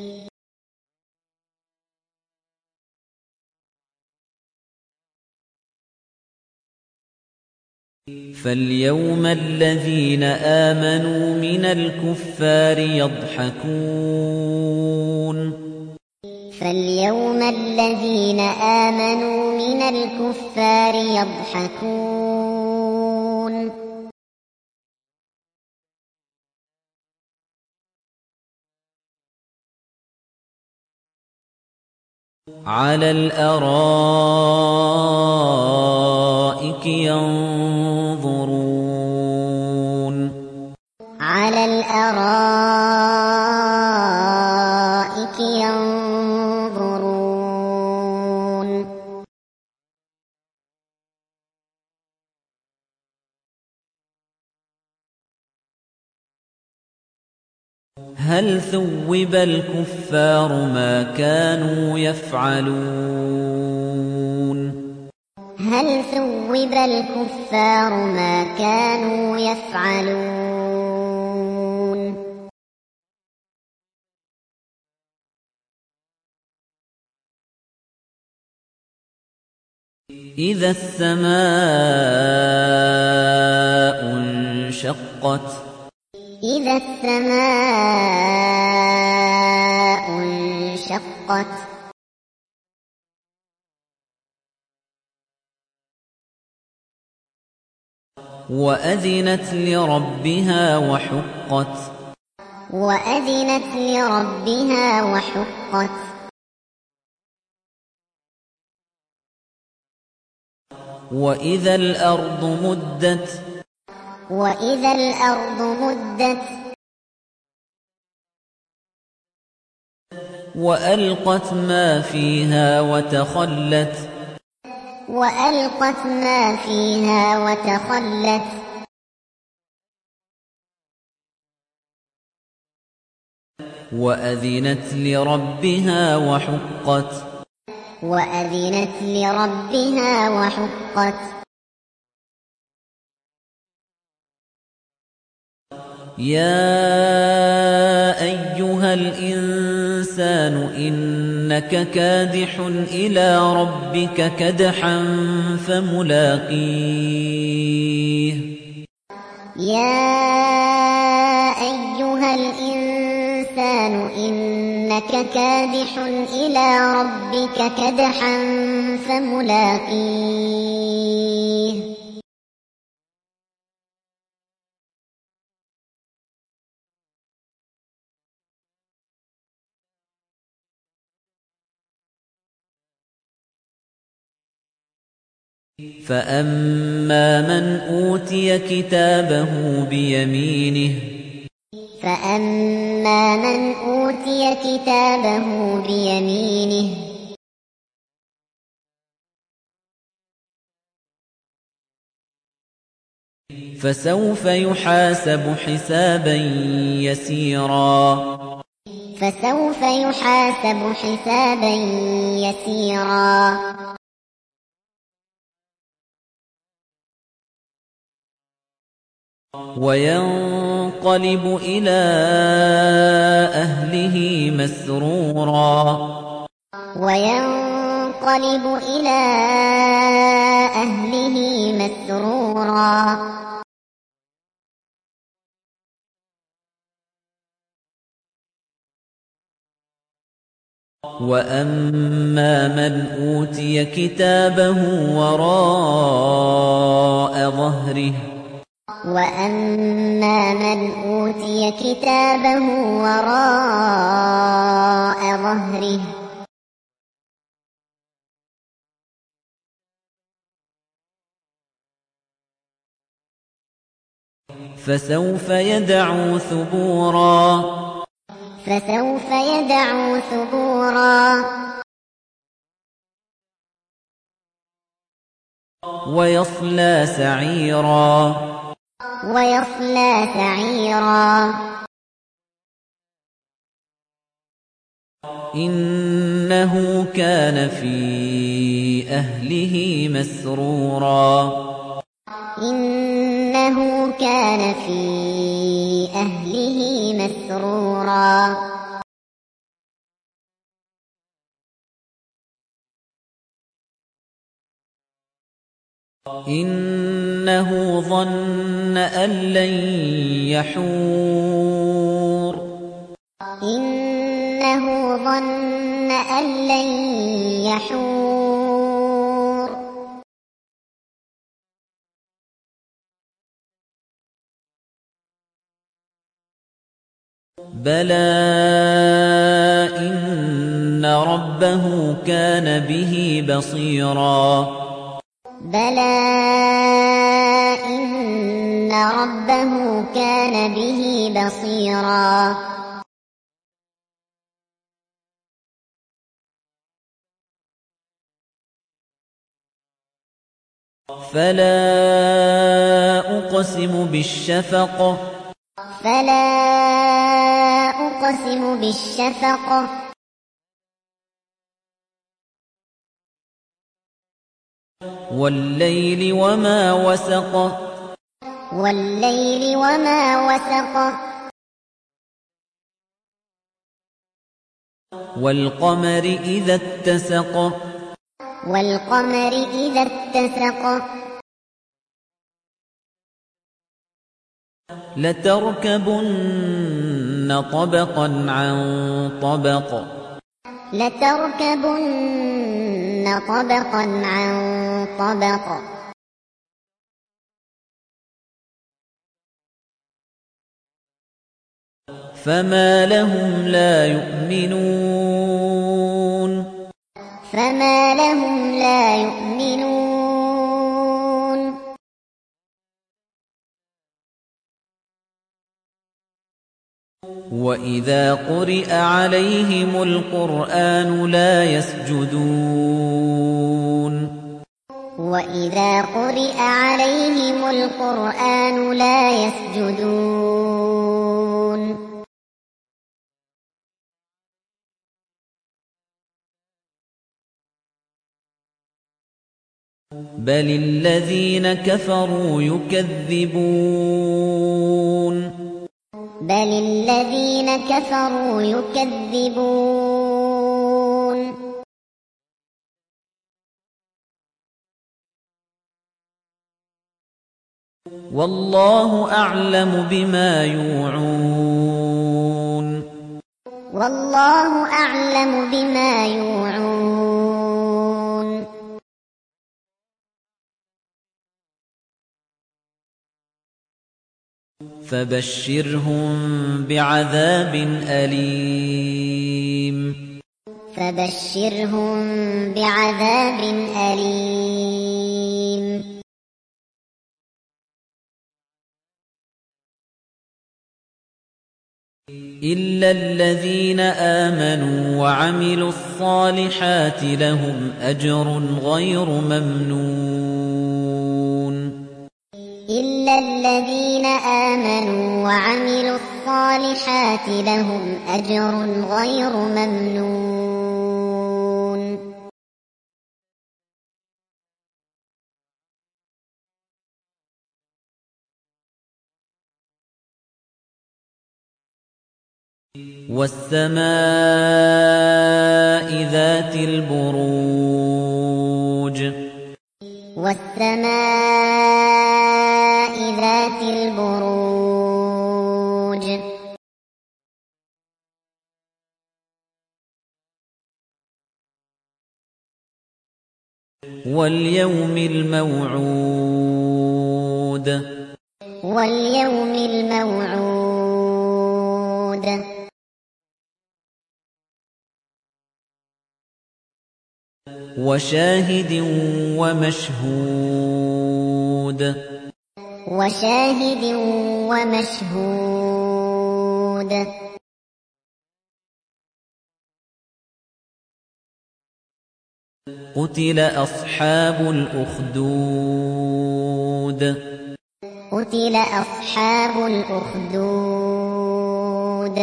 فاليوم الذين آمنوا من الكفار يضحكون فاليوم الذين آمنوا من الكفار يضحكون على الأرائك ينظرون على الأرائك ينظرون هل ثوب الكفار ما كانوا يفعلون هل ثوب الكفار ما كانوا يفعلون إذا السماء انشقت إذا السماء انشقت وأذنت لربها وحقت وأذنت لربها وحقت وإذا الأرض مدت وإذا الأرض مدت وألقت ما فيها وتخلت وألقت ما فيها وتخلت وأذنت لربها وحقت وأذنت لربها وحقت يا أيها الإنسان إنك كادح إلى ربك كدحا فملاقيه يا أيها الإنسان إنك كادح إلى ربك كدحا فملاقيه فأما من أوتي كتابه بيمينه فأما من أوتي كتابه بيمينه فسوف يحاسب حسابا يسيرا فسوف يحاسب حسابا يسيرا وينقلب إلى أهله مسرورا وينقلب إلى أهله مسرورا وأما من أوتي كتابه وراء ظهره وأما من أوتي كتابه وراء ظهره فسوف يدعو ثبورا فسوف يدعو ثبورا ويصلى سعيرا ويصلى سعيرا إنه كان في أهله مسرورا إنه كان في أهله مسرورا إنه ظن أن لن يحور إنه ظن أن لن يحور بلى إن ربه كان به بصيرا بلى إن ربه كان به بصيرا فلا أقسم بالشفق فلا أقسم بالشفق والليل وما وسق والليل وما وسق والقمر إذا اتسق والقمر إذا اتسق لتركبن طبقا عن طبق لتركبن طبقا عن طبق فما لهم لا يؤمنون فما لهم لا يؤمنون وإذا قرئ عليهم القرآن لا يسجدون وإذا قرئ عليهم القرآن لا يسجدون بل الذين كفروا يكذبون بل الذين كفروا يكذبون والله أعلم بما يوعون والله أعلم بما يوعون فبشرهم بعذاب أليم فبشرهم بعذاب أليم إِلَّا الَّذِينَ آمَنُوا وَعَمِلُوا الصَّالِحَاتِ لَهُمْ أَجْرٌ غَيْرُ مَمْنُونٍ إِلَّا الَّذِينَ آمَنُوا وَعَمِلُوا الصَّالِحَاتِ لَهُمْ أَجْرٌ غَيْرُ مَمْنُونٍ وَالسَّمَاءِ ذَاتِ الْبُرُوجِ وَالسَّمَاءِ ذَاتِ الْبُرُوجِ وَالْيَوْمِ الْمَوْعُودِ وَالْيَوْمِ الْمَوْعُودِ وَشَاهِدٍ وَمَشْهُودٍ وَشَاهِدٍ وَمَشْهُودٍ قُتِلَ أَصْحَابُ الْأُخْدُودِ قُتِلَ أَصْحَابُ الْأُخْدُودِ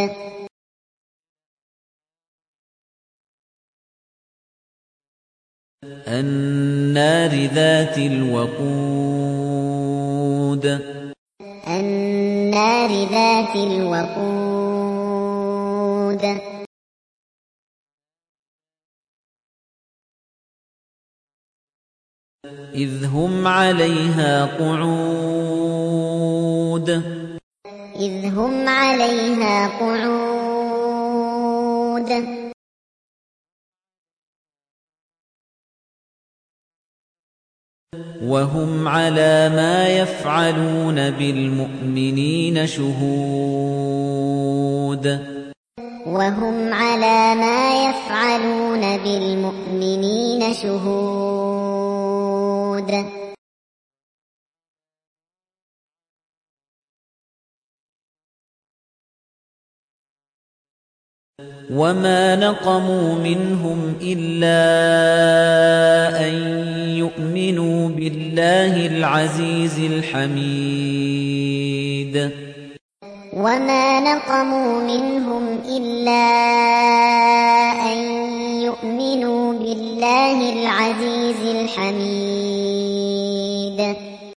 النَّارِ ذَاتِ الْوَقُودِ النَّارِ ذَاتِ الْوَقُودِ إِذْ هُمْ عَلَيْهَا قُعُودٌ إِذْ هُمْ عَلَيْهَا قُعُودٌ وَهُمْ عَلَى مَا يَفْعَلُونَ بِالْمُؤْمِنِينَ شُهُودٌ وَهُمْ عَلَى مَا يَفْعَلُونَ بِالْمُؤْمِنِينَ شُهُودٌ وَمَا نَقَمُوا مِنْهُمْ إِلَّا أَن يُؤْمِنُوا بِاللَّهِ الْعَزِيزِ الْحَمِيدِ وَمَا نَقَمُوا مِنْهُمْ إِلَّا أَن يُؤْمِنُوا بِاللَّهِ الْعَزِيزِ الْحَمِيدِ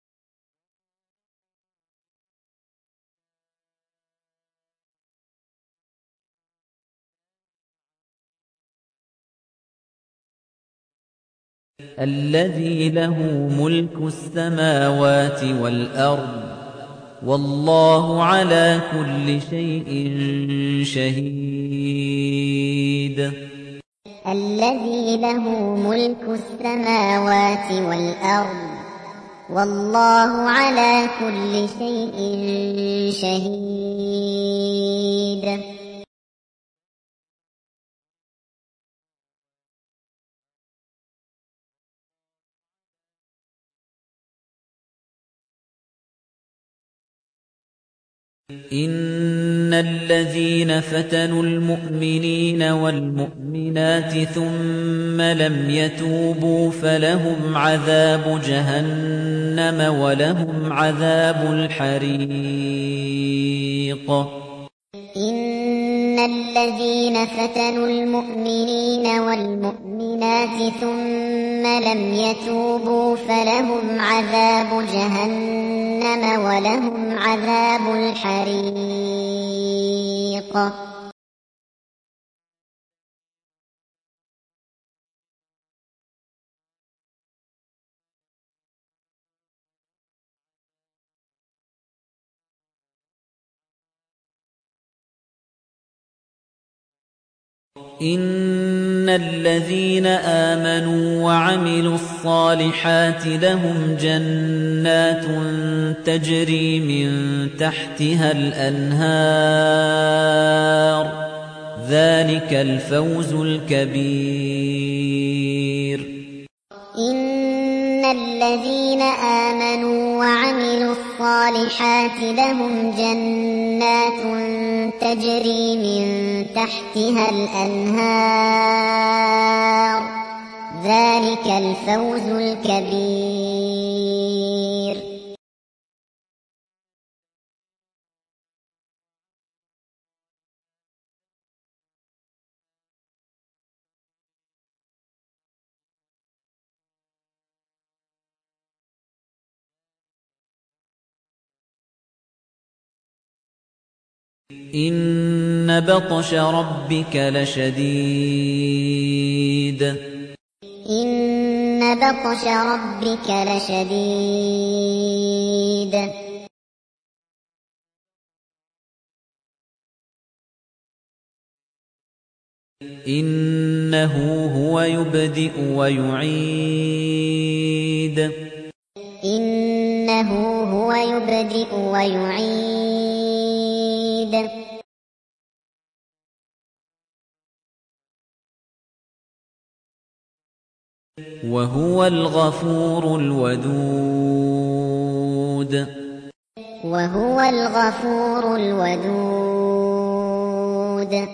الَّذِي لَهُ مُلْكُ السَّمَاوَاتِ وَالْأَرْضِ وَاللَّهُ عَلَى كُلِّ شَيْءٍ شَهِيدٌ الَّذِي لَهُ مُلْكُ السَّمَاوَاتِ وَالْأَرْضِ وَاللَّهُ عَلَى كُلِّ شَيْءٍ شَهِيدٌ إِنَّ الَّذِينَ فَتَنُوا الْمُؤْمِنِينَ وَالْمُؤْمِنَاتِ ثُمَّ لَمْ يَتُوبُوا فَلَهُمْ عَذَابُ جَهَنَّمَ وَلَهُمْ عَذَابُ الْحَرِيقِ إِنَّ الَّذِينَ فَتَنُوا الْمُؤْمِنِينَ وَالْمُؤْمِنَاتِ ثُمَّ لَمْ يَتُوبُوا فَلَهُمْ عَذَابُ جَهَنَّمَ وَلَهُمْ عَذَابُ الْحَرِيقِ إِنَّ الَّذِينَ آمَنُوا وَعَمِلُوا الصَّالِحَاتِ لَهُمْ جَنَّاتٌ تَجْرِي مِن تَحْتِهَا الْأَنْهَارُ ۚ ذَلِكَ الْفَوْزُ الْكَبِيرُ إِنَّ الذين آمنوا وعملوا الصالحات لهم جنات تجري من تحتها الأنهار ذلك الفوز الكبير. إن بطش ربك لشديد إن بطش ربك لشديد إنه هو يبدئ ويعيد إنه هو يبدئ ويعيد وهو الغفور الودود وهو الغفور الودود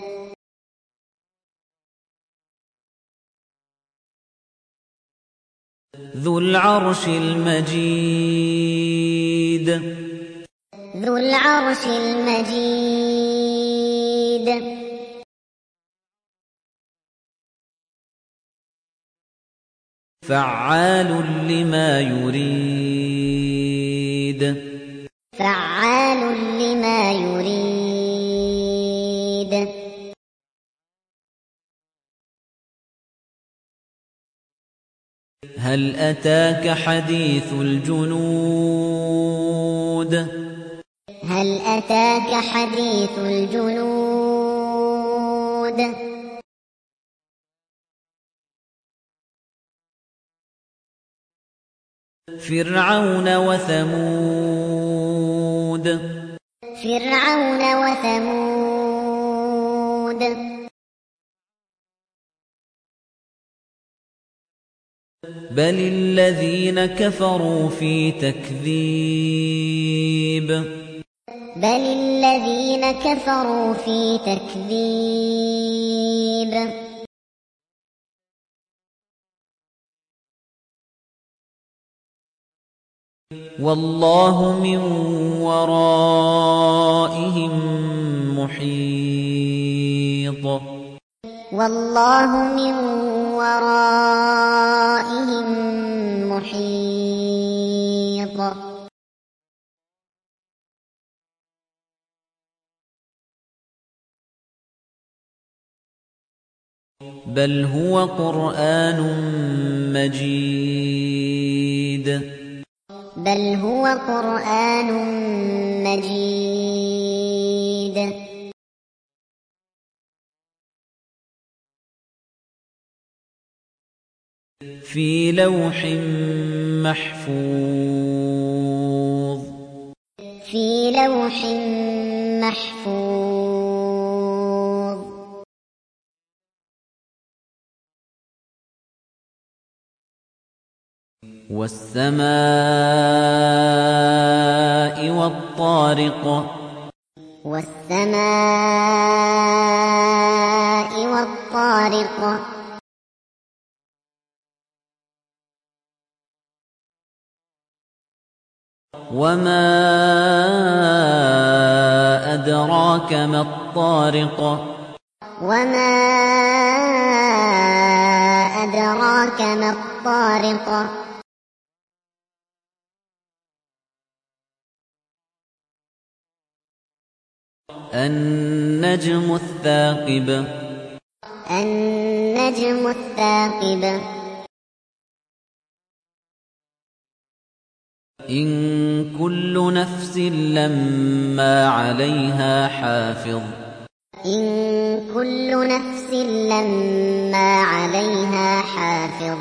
ذو العرش المجيد ذو العرش المجيد فعال لما يريد فعال لما يريد هل أتاك حديث الجنود هل أتاك حديث الجنود فرعون وثمود فرعون وثمود بل الذين كفروا في تكذيب بل الذين كفروا في تكذيب والله من ورائهم محيط والله من ورائهم محيط بل هو قرآن مجيد بل هو قرآن مجيد في لوح محفوظ في لوح محفوظ والسماء والطارق والسماء والطارق وما أدراك ما الطارق وما أدراك ما الطارق النجم الثاقب النجم الثاقب إن كل نفس لما عليها حافظ إن كل نفس لما عليها حافظ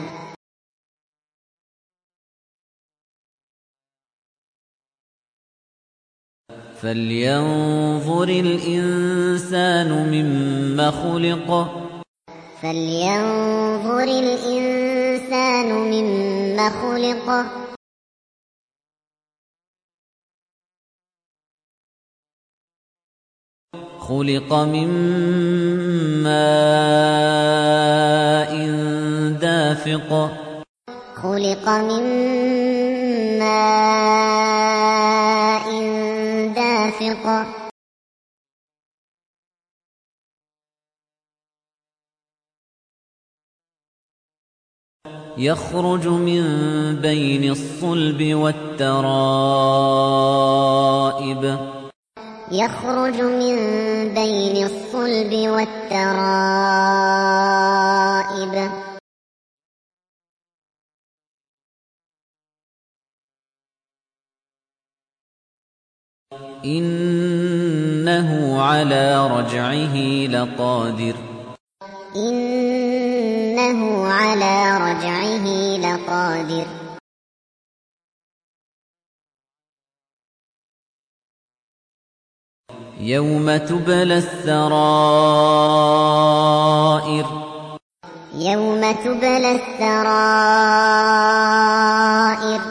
فلينظر الإنسان مما خلق فلينظر الإنسان مما خلق من ماء دافق خلق من ماء دافق يخرج من بين الصلب والترائب يخرج من بين الصلب والترائب إنه على رجعه لقادر إنه على رجعه لقادر يوم تبلى السرائر يوم تبلى السرائر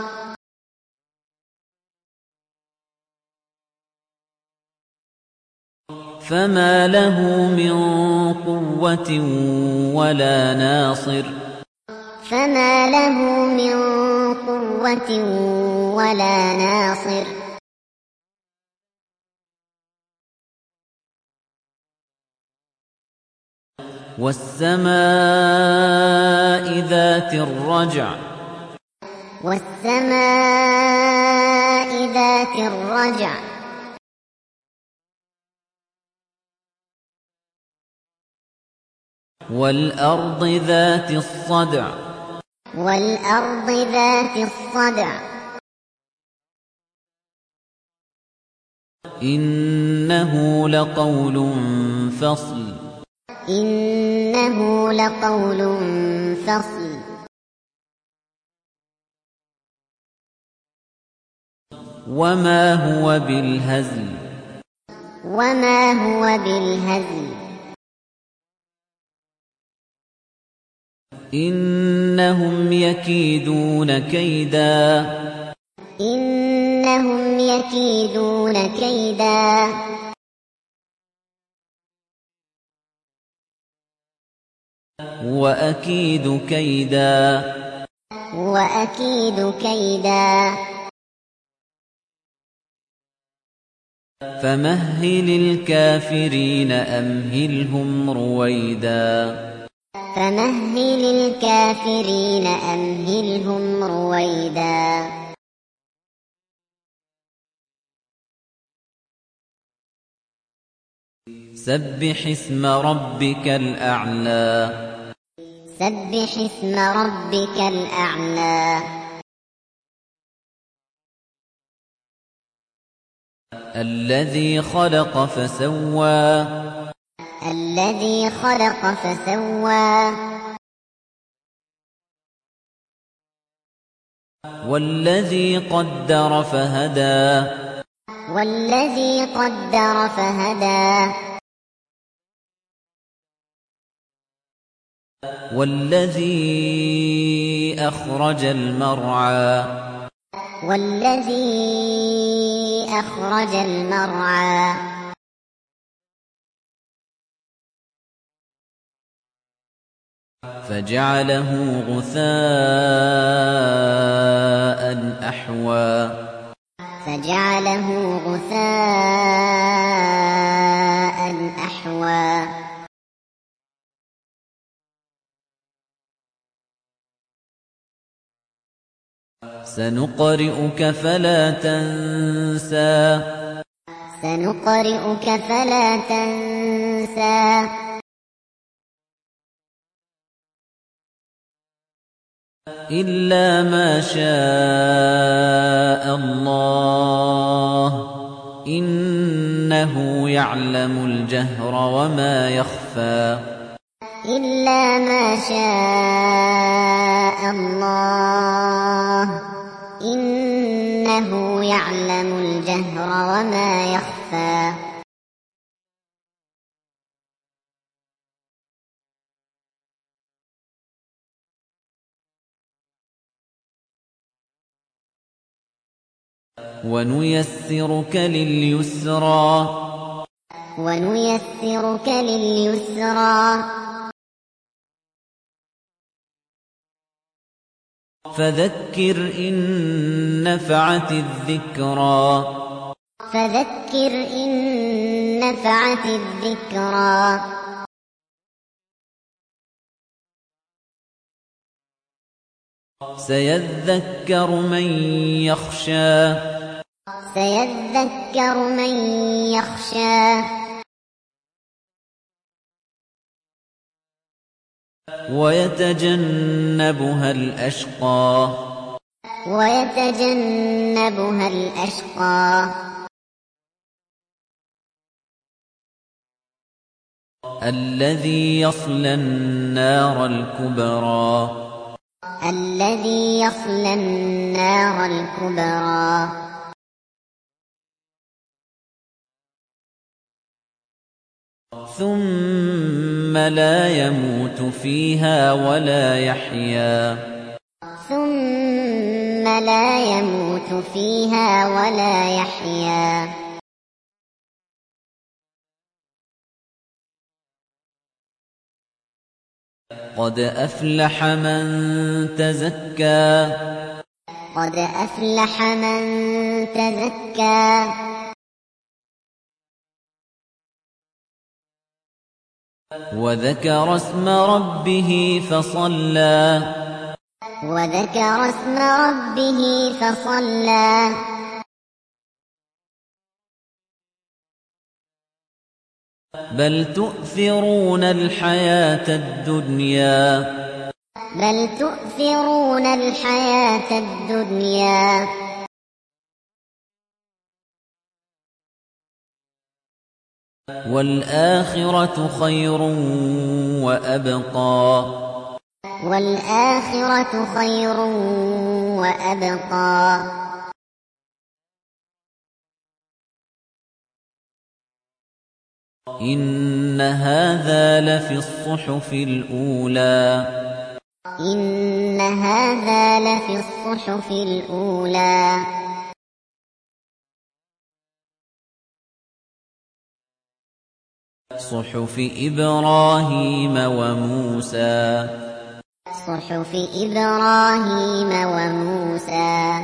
فما له من قوة ولا ناصر فما له من قوة ولا ناصر والسماء ذات الرجع والسماء ذات الرجع والأرض ذات الصدع والأرض ذات الصدع إنه لقول فصل إنه لقول فصل وما هو بالهزل وما هو بالهزل إنهم يكيدون كيدا إنهم يكيدون كيدا وأكيد كيدا وأكيد كيدا فمهل الكافرين أمهلهم رويدا فمهل الكافرين أمهلهم رويدا سبح اسم ربك الأعلى سبح اسم ربك الأعلى الذي خلق فسوى الذي خلق فسوى والذي قدر فهدى والذي قدر فهدى والذي أخرج المرعى والذي أخرج المرعى فجعله غثاء أحوى فجعله غثاء أحوى سنقرئك فلا تنسى سنقرئك فلا تنسى إلا ما شاء الله إنه يعلم الجهر وما يخفى إلا ما شاء الله إنه يعلم الجهر وما يخفى وَنُيَسِّرُكَ لِلْيُسْرَىٰ وَنُيَسِّرُكَ لِلْيُسْرَىٰ فَذَكِّرْ إِن نَّفَعَتِ الذِّكْرَىٰ فَذَكِّرْ إِن نَّفَعَتِ الذِّكْرَىٰ سَيَذَّكَّرُ مَن يَخْشَىٰ سَيَذَّكَّرُ مَن يَخْشَىٰ وَيَتَجَنَّبُهَا الْأَشْقَى وَيَتَجَنَّبُهَا الْأَشْقَى الَّذِي يَصْلَى النَّارَ الْكُبْرَىٰ الَّذِي يَصْلَى النَّارَ الْكُبْرَىٰ ثُمَّ لَا يَمُوتُ فِيهَا وَلَا يَحْيَىٰ ثُمَّ لَا يَمُوتُ فِيهَا وَلَا يَحْيَىٰ قَدْ أَفْلَحَ مَن تَزَكَّىٰ قَدْ أَفْلَحَ مَن تَزَكَّىٰ وَذَكَرَ اسْمَ رَبِّهِ فَصَلَّىٰ وَذَكَرَ اسْمَ رَبِّهِ فَصَلَّىٰ بَلْ تُؤْثِرُونَ الْحَيَاةَ الدُّنْيَا بَلْ تُؤْثِرُونَ الْحَيَاةَ الدُّنْيَا وَالْآخِرَةُ خَيْرٌ وَأَبْقَىٰ وَالْآخِرَةُ خَيْرٌ وَأَبْقَىٰ إِنَّ هَٰذَا لَفِي الصُّحُفِ الْأُولَىٰ إِنَّ هَٰذَا لَفِي الصُّحُفِ الْأُولَىٰ صُحُفِ إِبْرَاهِيمَ وَمُوسَىٰ صُحُفِ إِبْرَاهِيمَ وَمُوسَىٰ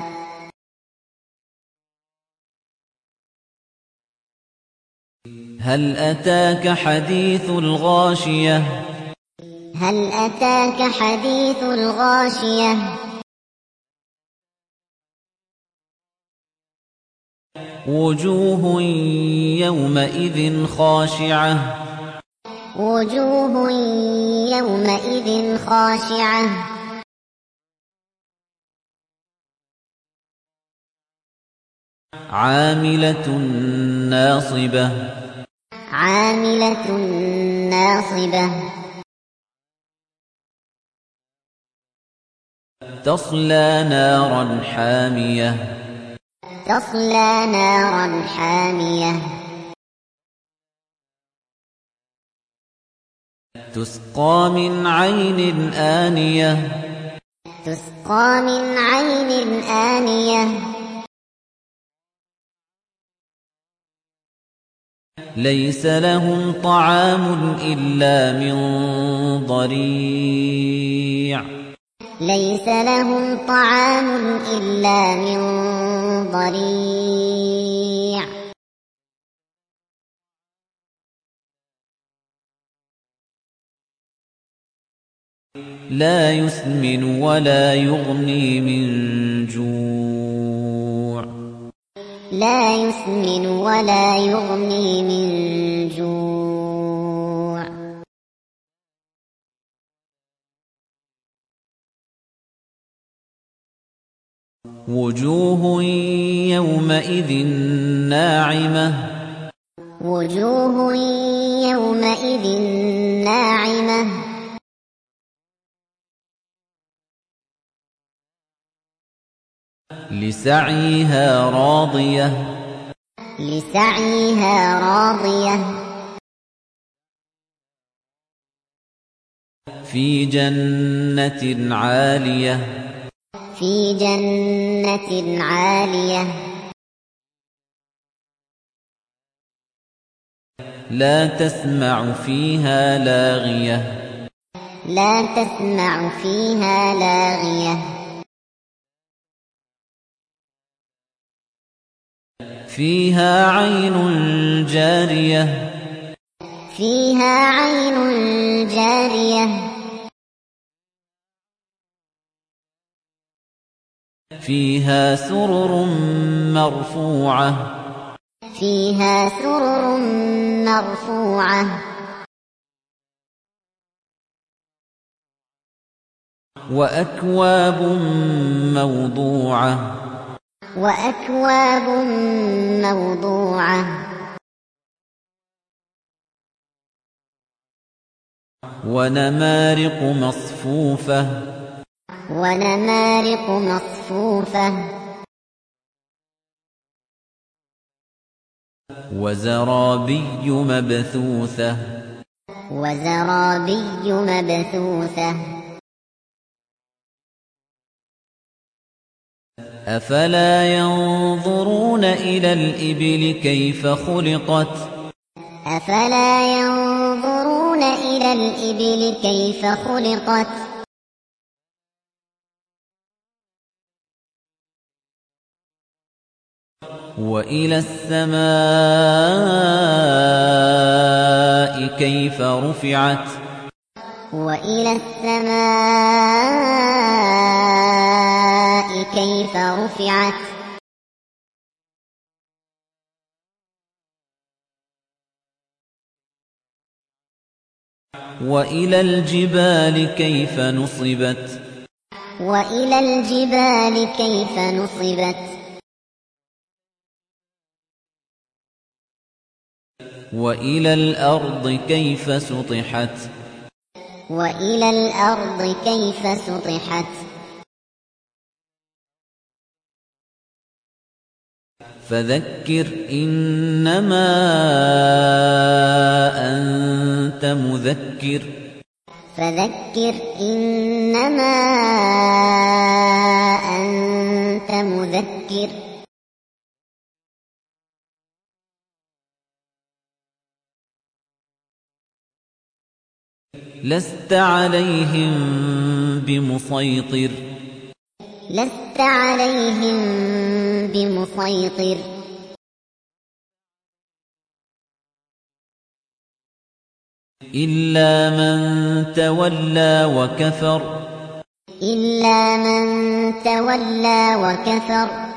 هَلْ أَتَاكَ حَدِيثُ الْغَاشِيَةِ هَلْ أَتَاكَ حَدِيثُ الْغَاشِيَةِ وُجُوهٌ يَوْمَئِذٍ خَاشِعَةٌ وُجُوهٌ يَوْمَئِذٍ خَاشِعَةٌ عَامِلَةٌ نَّاصِبَةٌ عَامِلَةٌ نَّاصِبَةٌ تَصْلَىٰ نَارًا حَامِيَةً تَصْلَىٰ نَارًا حَامِيَةً تُسْقَىٰ مِنْ عَيْنٍ آنِيَةٍ تُسْقَىٰ مِنْ عَيْنٍ آنِيَةٍ لَيْسَ لَهُمْ طَعَامٌ إِلَّا مِن ضَرِيعٍ لَيْسَ لَهُمْ طَعَامٌ إِلَّا مِن ضَرِيعٍ لَّا يُسْمِنُ وَلَا يُغْنِي مِن جُوعٍ لَّا يُسْمِنُ وَلَا يُغْنِي مِن جُوعٍ وُجُوهٌ يَوْمَئِذٍ نَّاعِمَةٌ وُجُوهٌ يَوْمَئِذٍ نَّاعِمَةٌ لِّسَعْيِهَا رَاضِيَةٌ لِّسَعْيِهَا رَاضِيَةٌ فِي جَنَّةٍ عَالِيَةٍ في جنة عالية لا تسمع فيها لاغية لا تسمع فيها لاغية فيها عين جارية فيها عين جارية فيها سرر مرفوعة فيها سرر مرفوعة وأكواب موضوعة وأكواب موضوعة ونمارق مصفوفة ونمارق مصفوفة وزرابي مبثوثة وزرابي مبثوثة أفلا ينظرون إلى الإبل كيف خلقت أفلا ينظرون إلى الإبل كيف خلقت وإلى السماء كيف رفعت وإلى السماء كيف رفعت وإلى الجبال كيف نصبت وإلى الجبال كيف نصبت وإلى الأرض كيف سطحت وإلى الأرض كيف سطحت فذكر إنما أنت مذكر فذكر إنما أنت مذكر لست عليهم بمسيطر لست عليهم بمسيطر إلا من تولى وكفر إلا من تولى وكفر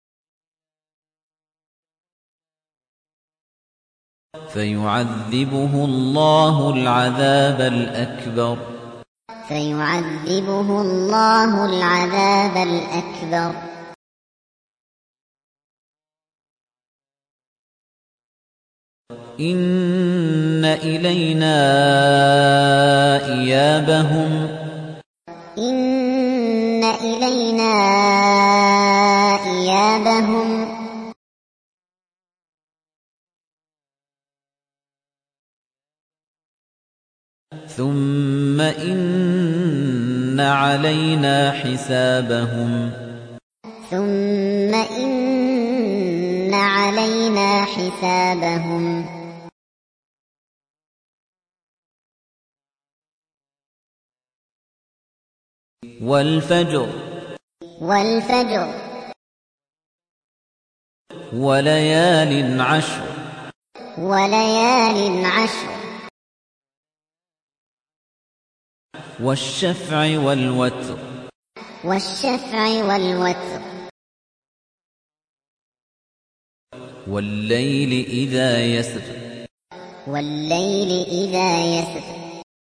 فيعذبه الله العذاب الأكبر فيعذبه الله العذاب الأكبر إن إلينا إيابهم إن إلينا إيابهم ثم إن علينا حسابهم ثم إن علينا حسابهم والفجر والفجر وليال عشر وليال عشر والشفع والوتر والشفع والوتر والليل إذا يسر والليل إذا يسر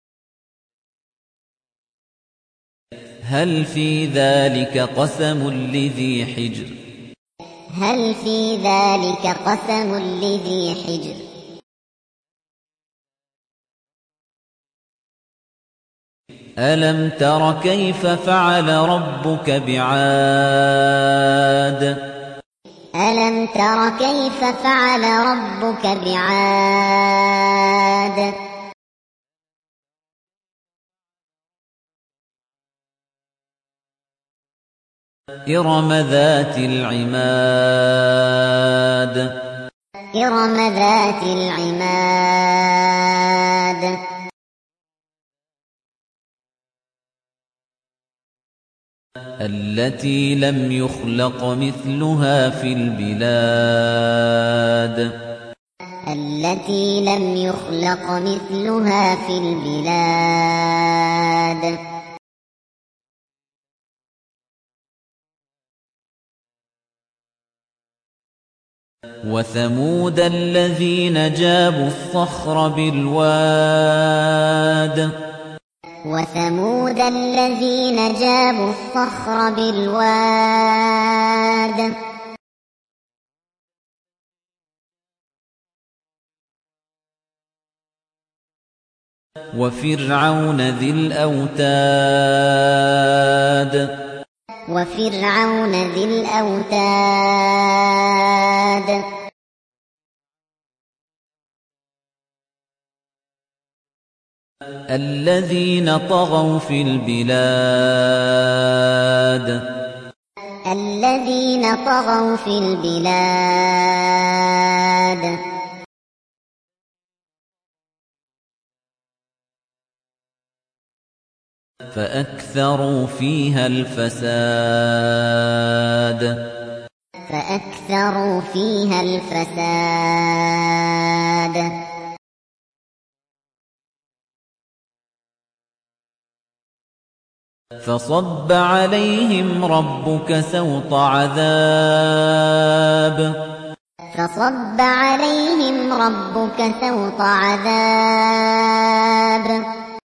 هل في ذلك قسم لذي حجر هل في ذلك قسم لذي حجر ألم تر كيف فعل ربك بعاد ألم تر كيف فعل ربك بعاد إرم ذات العماد إرم ذات العماد التي لم يخلق مثلها في البلاد التي لم يخلق مثلها في البلاد وثمود الذين جابوا الصخر بالواد وثمود الذين جابوا الصخر بالواد وفرعون ذي الأوتاد وفرعون ذي الأوتاد الذين طغوا في البلاد الذين طغوا في البلاد فأكثروا فيها الفساد فأكثروا فيها الفساد فصب عليهم ربك سوط عذاب فصب عليهم ربك سوط عذاب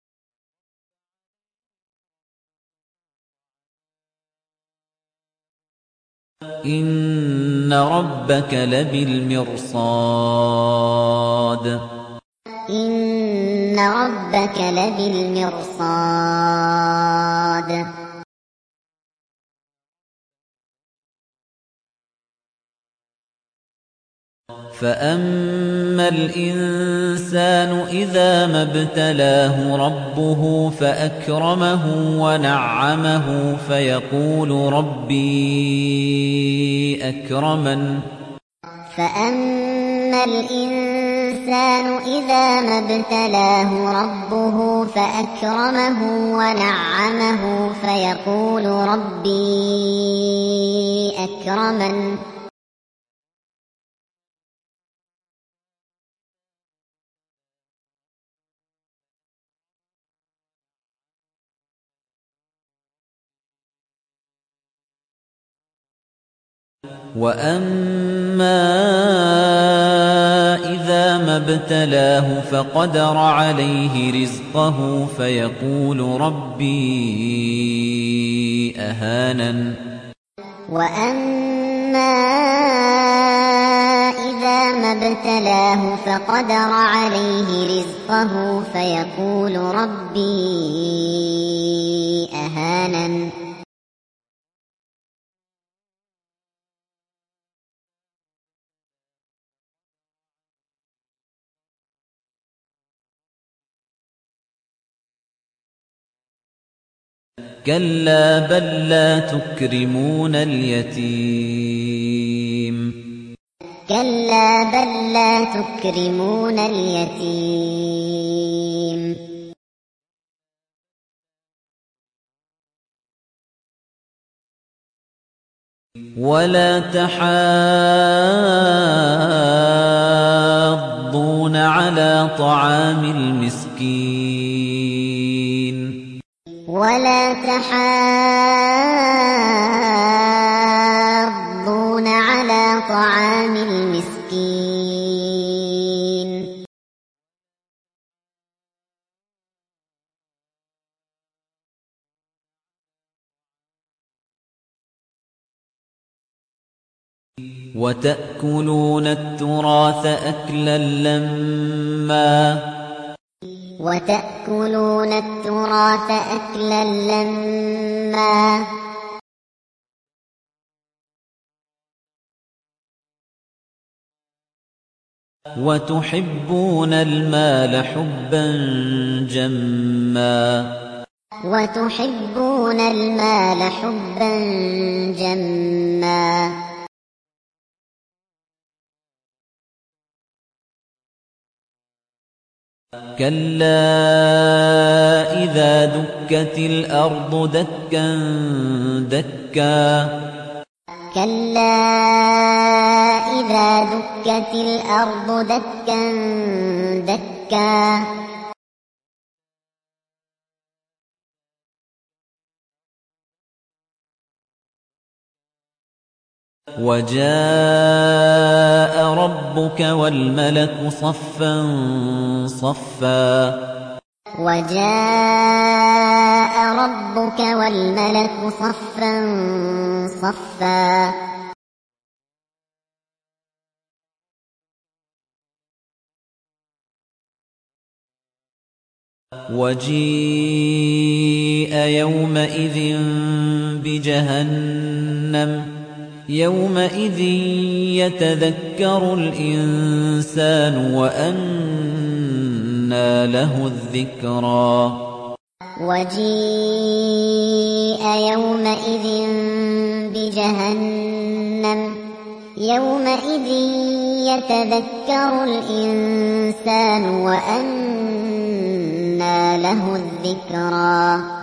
إن ربك لبالمرصاد إن ربك لبالمرصاد فأما الإنسان إذا ما ابتلاه ربه فأكرمه ونعمه فيقول ربي أكرمن فأما الإنسان إذا ما ابتلاه ربه فأكرمه ونعمه فيقول ربي أكرمن وأما إذا ما ابتلاه فقدر عليه رزقه فيقول ربي أهانن وأما إذا ما ابتلاه فقدر عليه رزقه فيقول ربي أهانن كلا بل لا تكرمون اليتيم كلا بل لا تكرمون اليتيم ولا تحاضون على طعام المسكين ولا تحاضون على طعام المسكين وتأكلون التراث أكلا لما وتأكلون التراث أكلا لما وتحبون المال حبا جما وتحبون المال حبا جما كَلَّا إِذَا دُكَّتِ الْأَرْضُ دَكًّا دَكًّا كَلَّا إِذَا دُكَّتِ الْأَرْضُ دَكًّا دَكًّا وَجَاءَ رَبُّكَ وَالْمَلَكُ صَفًّا صَفًّا وَجَاءَ رَبُّكَ وَالْمَلَكُ صَفًّا صَفًّا وَجِيءَ يَوْمَئِذٍ بِجَهَنَّمَ يَوْمَئِذٍ يَتَذَكَّرُ الْإِنسَانُ وَأَنَّىٰ لَهُ الذِّكْرَىٰ وَجِيءَ يَوْمَئِذٍ بِجَهَنَّمَ يَوْمَئِذٍ يَتَذَكَّرُ الْإِنسَانُ وَأَنَّىٰ لَهُ الذِّكْرَىٰ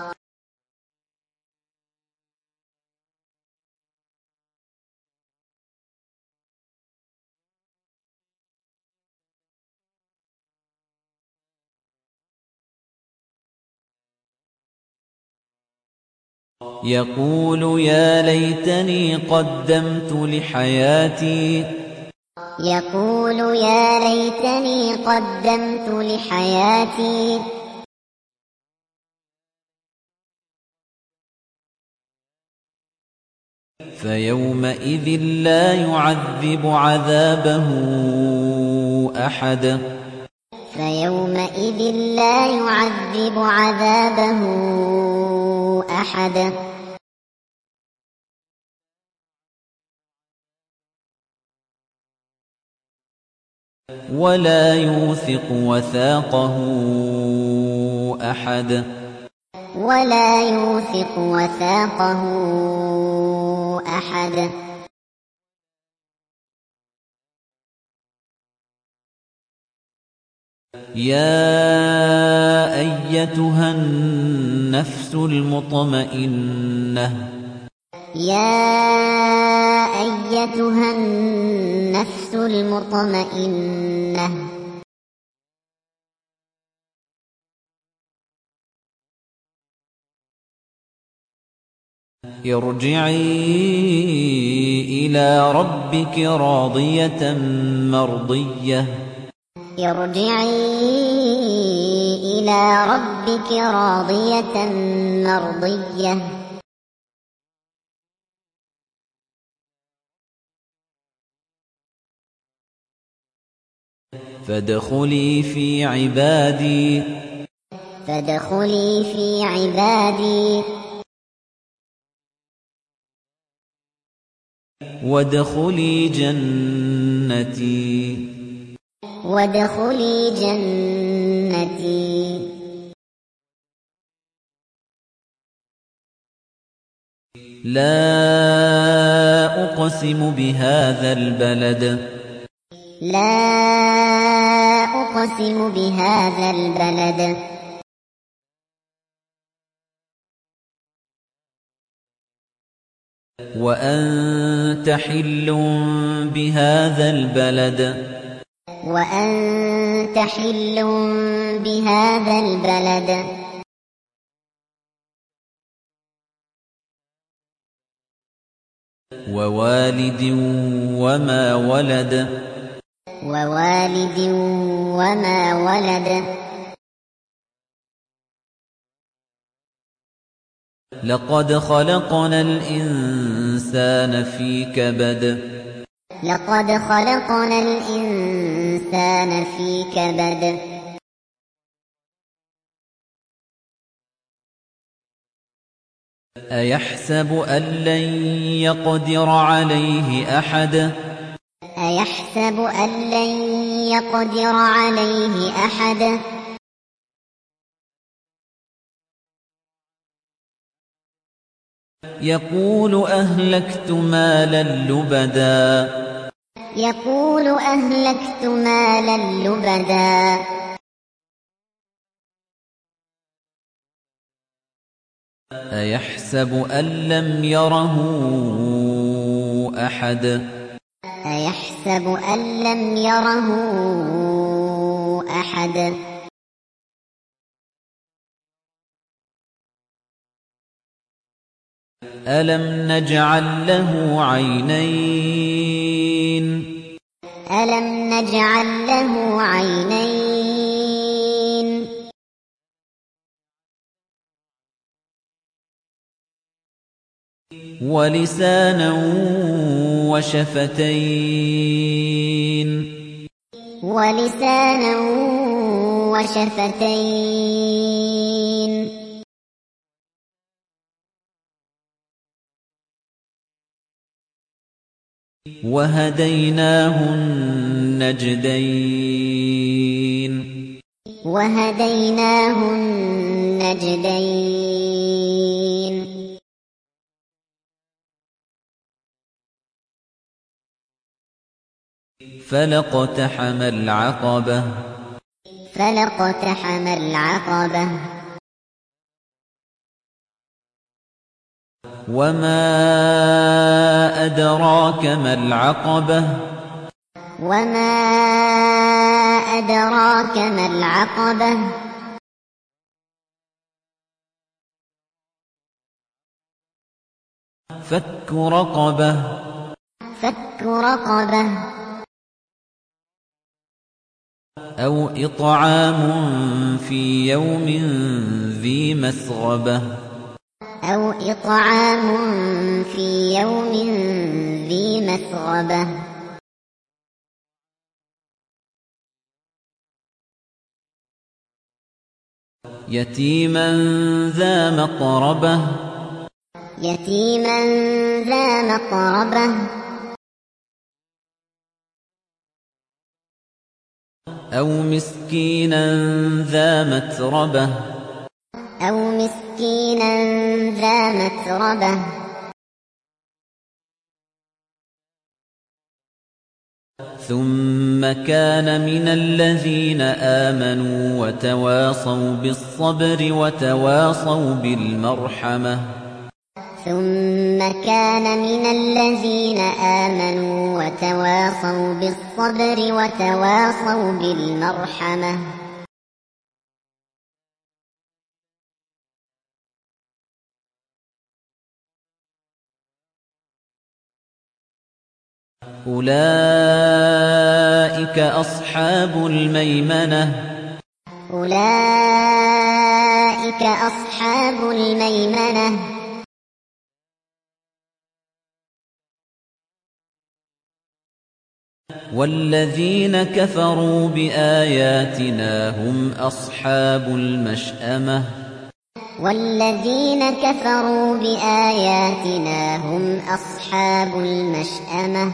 يَقُولُ يَا لَيْتَنِي قَدَّمْتُ لِحَيَاتِي يَقُولُ يَا لَيْتَنِي قَدَّمْتُ لِحَيَاتِي فَيَوْمَئِذٍ لَّا يُعَذِّبُ عَذَابَهُ أَحَدٌ فَيَوْمَئِذٍ لَّا يُعَذِّبُ عَذَابَهُ أَحَدٌ وَلَا يُوثِقُ وَثَاقَهُ أَحَدٌ وَلَا يُوثِقُ وَثَاقَهُ أَحَدٌ يَا أَيَّتُهَا النَّفْسُ الْمُطْمَئِنَّةُ يَا أَيَّتُهَا النَّفْسُ الْمُطْمَئِنَّةُ ارْجِعِي إِلَىٰ رَبِّكِ رَاضِيَةً مَّرْضِيَّةً ارْجِعِي إِلَىٰ رَبِّكِ رَاضِيَةً مَّرْضِيَّةً فَادْخُلِي فِي عِبَادِي فَادْخُلِي فِي عِبَادِي وَادْخُلِي جَنَّتِي وَادْخُلِي جَنَّتِي لَا أُقْسِمُ بِهَٰذَا الْبَلَدِ لَا أُقْسِمُ بِهَٰذَا الْبَلَدِ وَأَنتَ حِلٌّ بِهَٰذَا الْبَلَدِ وَأَنتَ حِلٌّ بِهَٰذَا الْبَلَدِ وَوَالِدٍ وَمَا وَلَدَ وَوَالِدٍ وَمَا وَلَدَ لَقَدْ خَلَقْنَا الْإِنسَانَ فِي كَبَدٍ لَقَدْ خَلَقْنَا الْإِنسَانَ فِي كَبَدٍ أَيَحْسَبُ أَن لَّن يَقْدِرَ عَلَيْهِ أَحَدٌ أَيَحْسَبُ أَن لَّن يَقْدِرَ عَلَيْهِ أَحَدٌ يَقُولُ أَهْلَكْتُ مَالًا لُّبَدًا يَقُولُ أَهْلَكْتُ مَالًا لُّبَدًا أيحسب أن لم يره أحد أيحسب أن لم يره أحد ألم نجعل له عينين ألم نجعل له عينين ولسانا وشفتين ولسانا وشفتين وهديناه النجدين وهديناه النجدين فلاقتحم العقبة فلاقتحم العقبة وما أدراك ما العقبة وما أدراك ما العقبة فك رقبة فك رقبة أو إطعام في يوم ذي مسغبة أو إطعام في يوم ذي مسغبة يتيما ذا مقربة يتيما ذا مقربة أو مسكينا ذا متربة أو مسكينا ذا متربة ثم كان من الذين آمنوا وتواصوا بالصبر وتواصوا بالمرحمة ثم كان من الذين آمنوا وتواصوا بالصبر وتواصوا بالمرحمة أولئك أصحاب الميمنة أولئك أصحاب الميمنة والذين كفروا بآياتنا هم أصحاب المشأمة والذين كفروا بآياتنا هم أصحاب المشأمة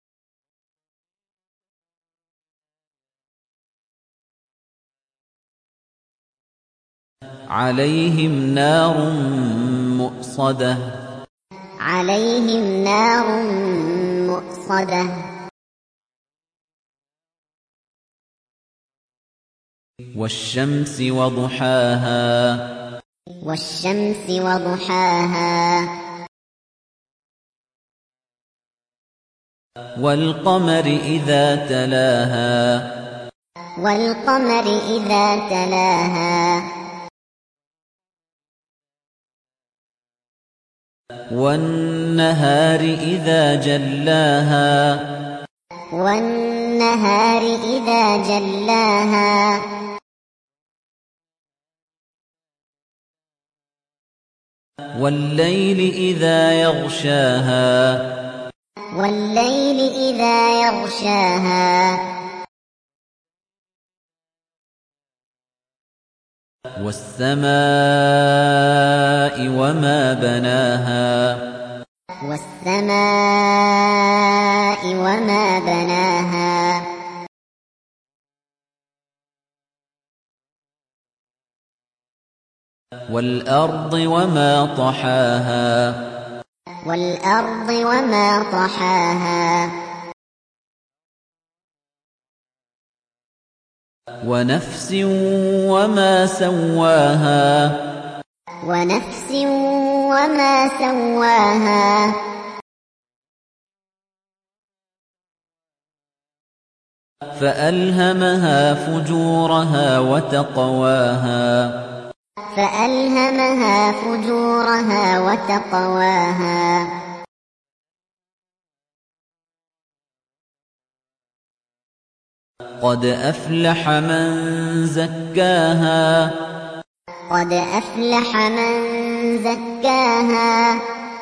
عليهم نار مؤصدة عليهم نار مؤصدة والشمس وضحاها والشمس وضحاها والقمر إذا تلاها والقمر إذا تلاها والنهار إذا جلاها والنهار إذا جلاها والليل إذا يغشاها والليل إذا يغشاها والسماء وما بناها والسماء وما بناها والأرض وما طحاها والأرض وما طحاها ونفس وما سواها ونفس وما سواها فألهمها فجورها وتقواها فألهمها فجورها وتقواها قد أفلح من زكاها قد أفلح من زكاها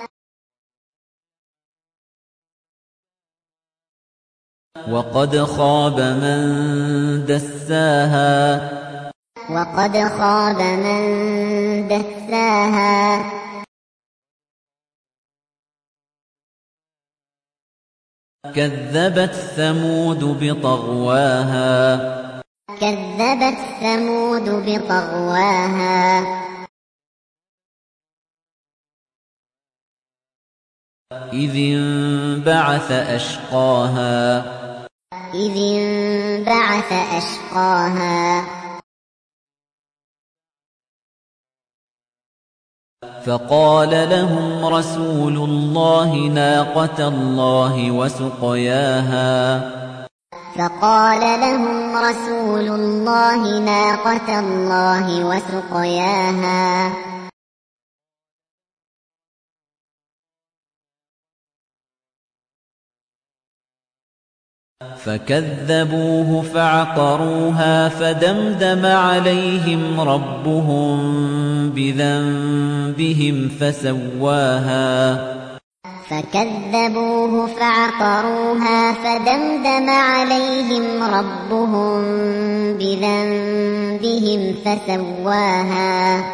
وقد خاب من دساها وقد خاب من دساها كذبت ثمود بطغواها كذبت ثمود بطغواها إذ انبعث أشقاها إذ انبعث أشقاها فقال لهم رسول الله ناقة الله وسقياها فقال لهم رسول الله ناقة الله وسقياها فكذبوه فعقروها فدمدم عليهم ربهم بذنبهم فسواها فكذبوه فعقروها فدمدم عليهم ربهم بذنبهم فسواها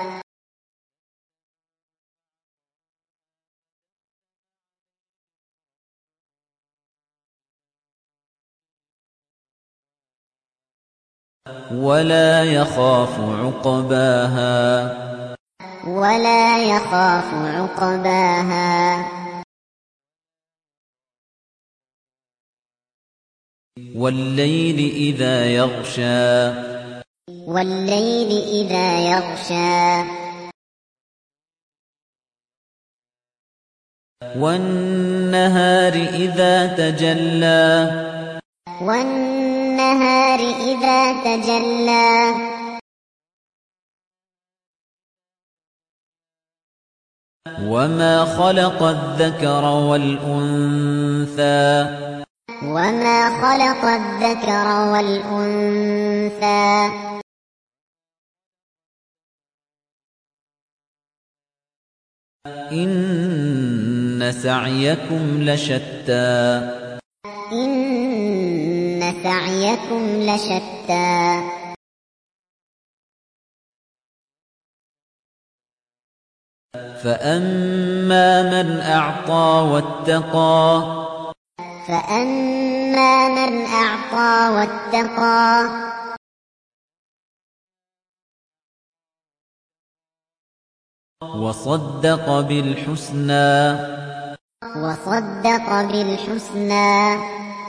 ولا يخاف عقباها ولا يخاف عقباها والليل إذا يغشى والليل إذا يغشى والنهار إذا تجلى والنهار إذا تجلى وما خلق الذكر والأنثى وما خلق الذكر والأنثى إن سعيكم لشتى إن سعيكم لشتى فأما من أعطى واتقى فأما من أعطى واتقى وصدق بالحسنى وصدق بالحسنى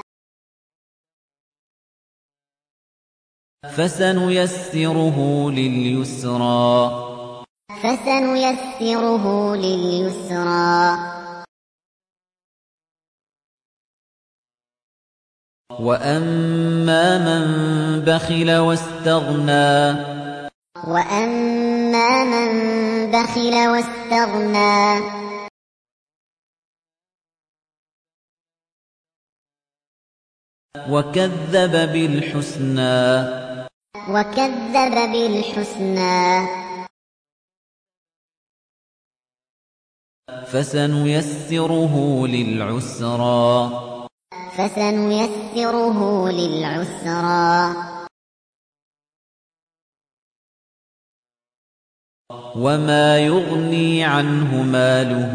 فسنيسره لليسرى فسنيسره لليسرى وأما من بخل واستغنى وأما من بخل واستغنى وكذب بالحسنى فسنيسره للعسرى وما يغني عنه ماله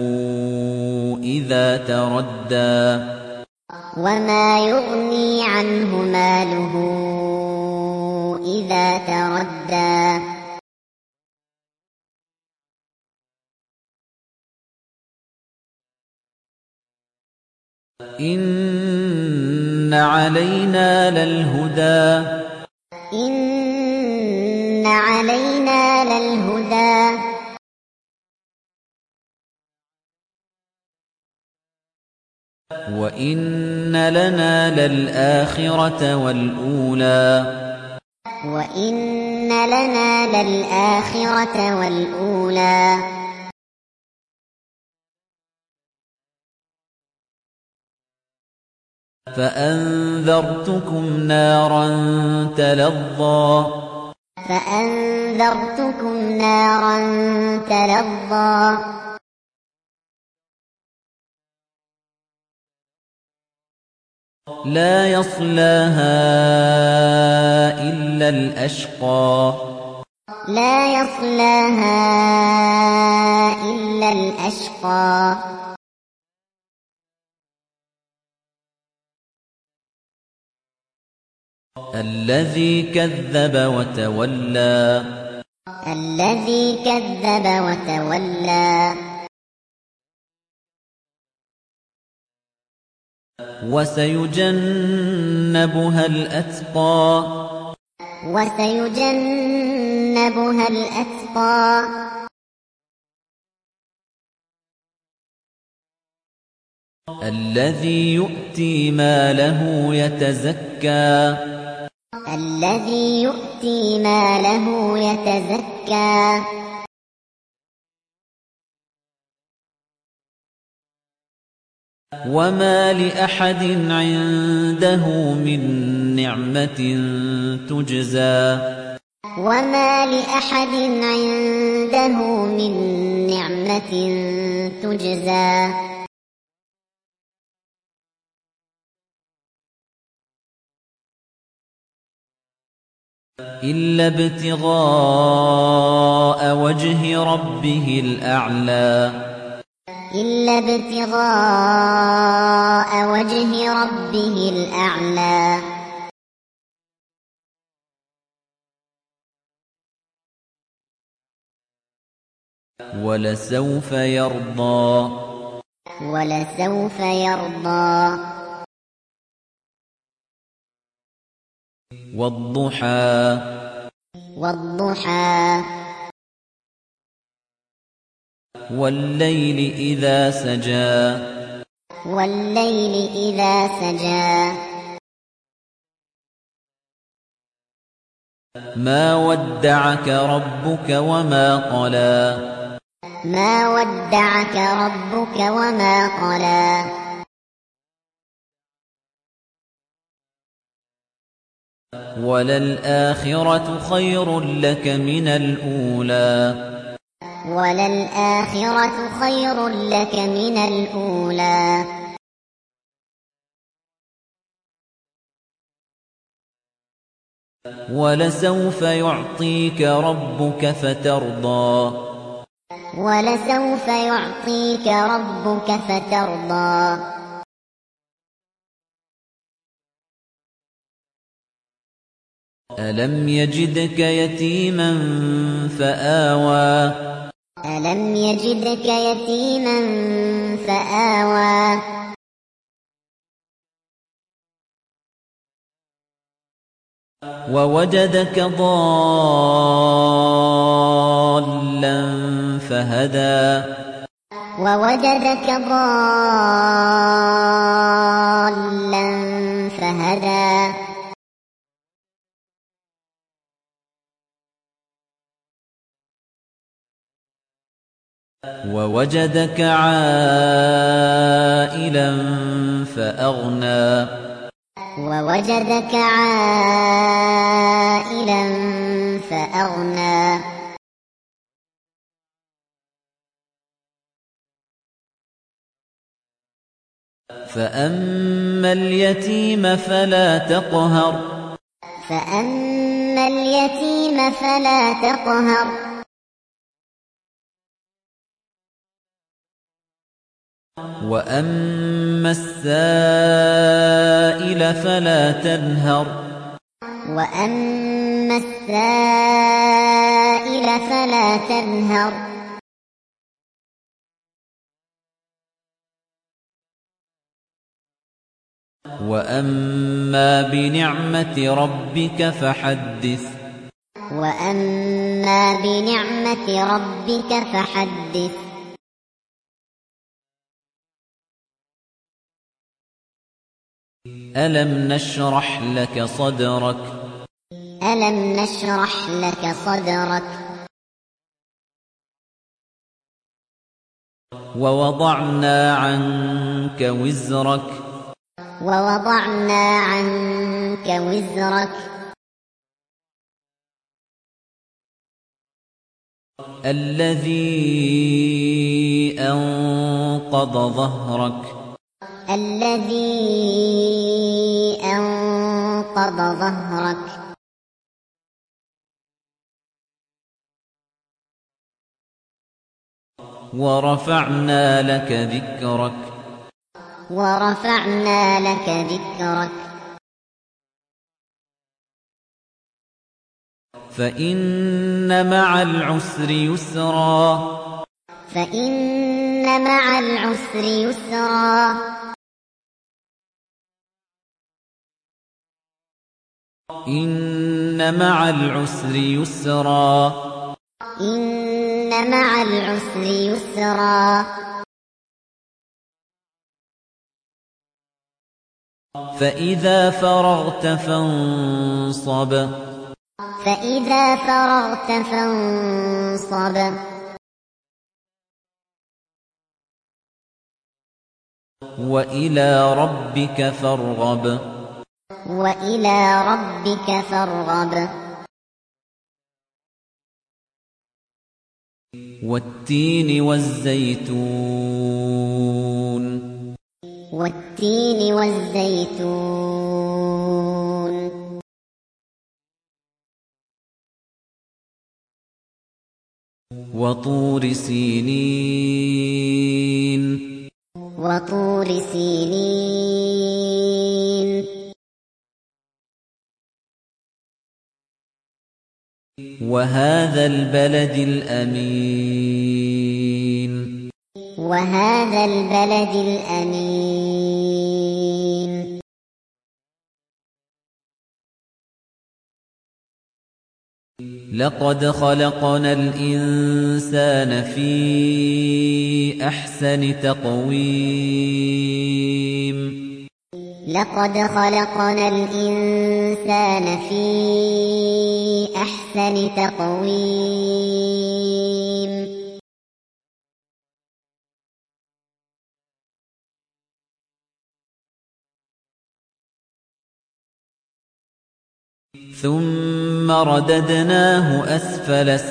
إذا تردى وما يغني عنه ماله إذا تردى إن علينا للهدى إن علينا للهدى وَإِنَّ لَنَا لَلْآخِرَةَ وَالْأُولَىٰ وَإِنَّ لَنَا لَلْآخِرَةَ وَالْأُولَىٰ فَأَنذَرْتُكُمْ نَارًا تَلَظَّىٰ لَا يَصْلَاهَا إِلَّا الْأَشْقَى الَّذِي كَذَّبَ وَتَوَلَّىٰ وَسَيُجَنَّبُهَا الْأَتْقَى الَّذِي يُؤْتِي مَالَهُ يَتَزَكَّىٰ وَمَا لِأَحَدٍ عِندَهُ مِن نِّعْمَةٍ تُجْزَىٰ إِلَّا ابْتِغَاءَ وَجْهِ رَبِّهِ الْأَعْلَىٰ وَلَسَوْفَ يَرْضَىٰ وَالضُّحَىٰ وَاللَّيْلِ إِذَا سَجَىٰ مَا وَدَّعَكَ رَبُّكَ وَمَا قَلَىٰ وَلَلْآخِرَةُ خَيْرٌ لَّكَ مِنَ الْأُولَىٰ وَلَسَوْفَ يُعْطِيكَ رَبُّكَ فَتَرْضَىٰ أَلَمْ يَجِدْكَ يَتِيمًا فَآوَىٰ وَوَجَدَكَ ضَالًّا فَهَدَىٰ وَوَجَدَكَ عَائِلًا فَأَغْنَىٰ فَأَمَّا الْيَتِيمَ فَلَا تَقْهَرْ وَأَمَّا السَّائِلَ فَلَا تَنْهَرْ وَأَمَّا بِنِعْمَةِ رَبِّكَ فَحَدِّثْ ألم نشرح لك صدرك ألم نشرح لك صدرك ووضعنا عنك وزرك ووضعنا عنك وزرك الذي أنقض ظهرك الذي أنقض ظهرك ورفعنا لك ذكرك ورفعنا لك ذكرك فإن مع العسر يسرا فإن مع العسر يسرا إن مع العسر يسرا إن مع العسر يسرا فإذا فرغت فانصب فإذا فرغت فانصب وإلى ربك فارغب وإلى ربك فارغب والتين والزيتون والتين والزيتون وطور سينين وطور سينين وهذا البلد الأمين وهذا البلد الأمين لقد خلقنا الإنسان في أحسن تقويم لقد خلقنا الإنسان في أحسن تقويم ثم رددناه أسفل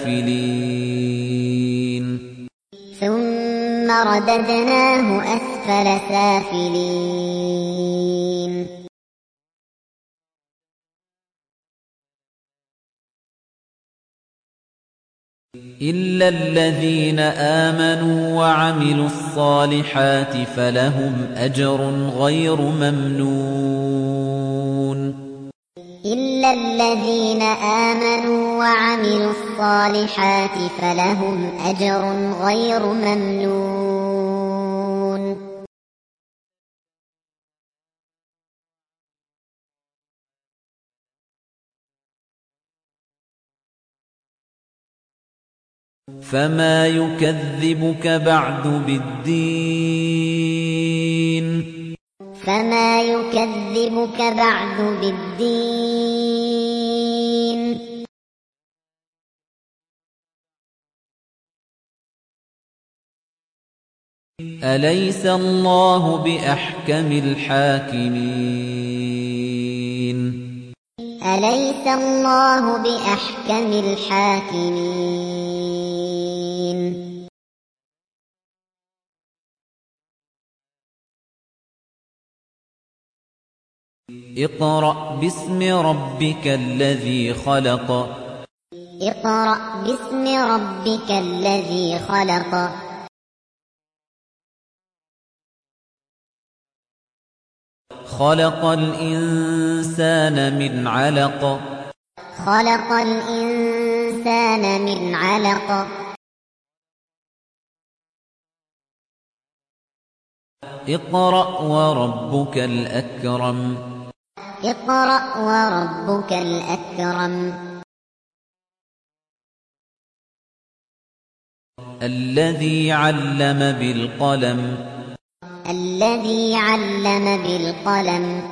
سافلين ثم رددناه أسفل سافلين إلا الذين آمنوا وعملوا الصالحات فلهم أجر غير ممنون إلا الذين آمنوا وعملوا الصالحات فلهم أجر غير ممنون فما يكذبك بعد بالدين فما يكذبك بعد بالدين أليس الله بأحكم الحاكمين أليس الله بأحكم الحاكمين اقرأ باسم ربك الذي خلق اقرأ باسم ربك الذي خلق خلق الإنسان من علق خلق الإنسان من علق اقرأ وربك الأكرم اقرأ وربك الأكرم الذي علم بالقلم الذي علم بالقلم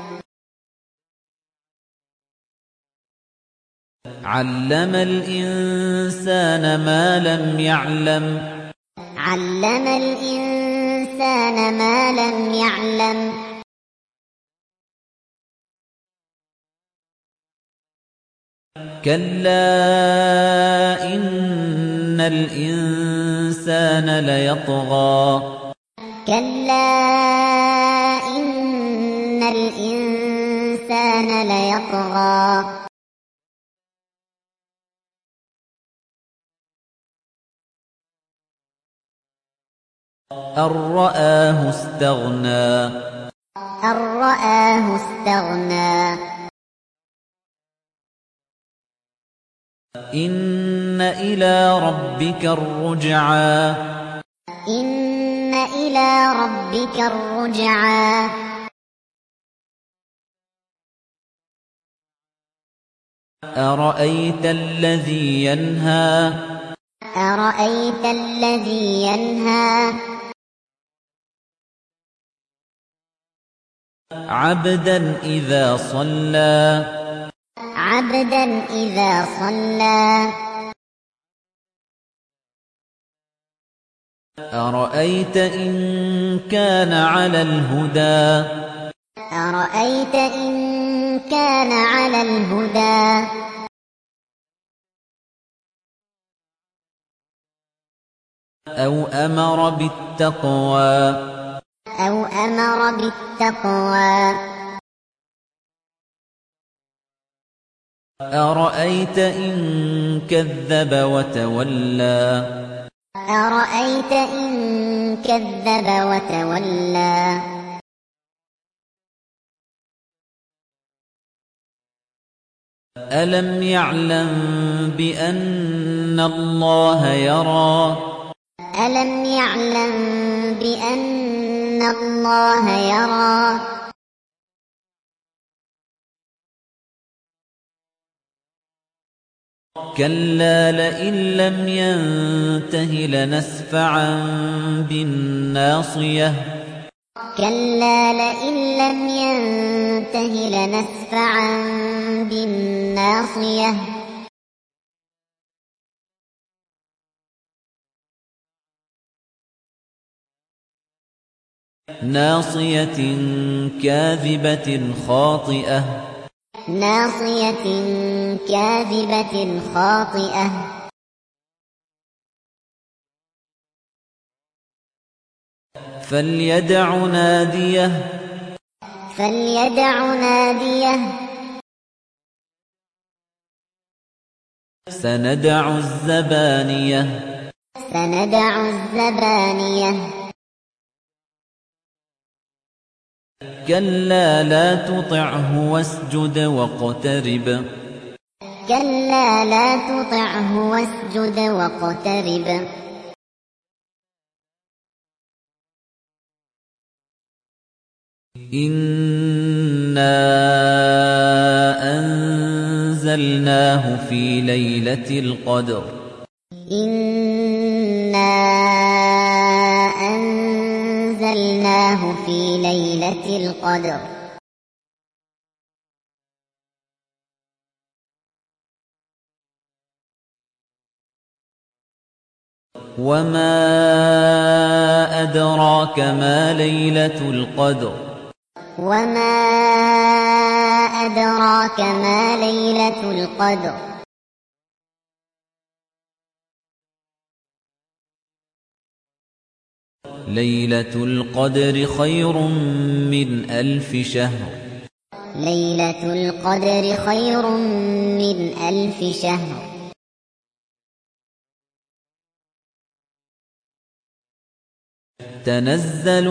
علم الإنسان ما لم يعلم علم الإنسان ما لم يعلم كلا إن الإنسان ليطغى كلا إن الإنسان ليطغى أن رآه استغنى أن رآه استغنى إن إلى ربك الرجعى إن إلى ربك الرجعى أرأيت الذي ينهى أرأيت الذي ينهى عبدا إذا صلى عبدا إذا صلى أرأيت إن كان على الهدى أرأيت إن كان على الهدى أو أمر بالتقوى أو أمر بالتقوى أرأيت إن كذب وتولى أرأيت إن كذب وتولى ألم يعلم بأن الله يرى ألم يعلم بأن الله يرى كلا لئن لم ينته لنسفعا بالناصية كلا لئن لم ينته لنسفعا بالناصية ناصية كاذبة خاطئة ناصية كاذبة خاطئة فليدع ناديه فليدع ناديه سندع الزبانية سندع الزبانية كلا لا تطعه واسجد واقترب كلا لا تطعه واسجد واقترب إنا أنزلناه في ليلة القدر إنا أنزلناه في ليلة القدر وما أدراك ما ليلة القدر وما أدراك ما ليلة القدر ليلة القدر خير من 1000 شهر ليلة القدر خير من 1000 شهر تنزل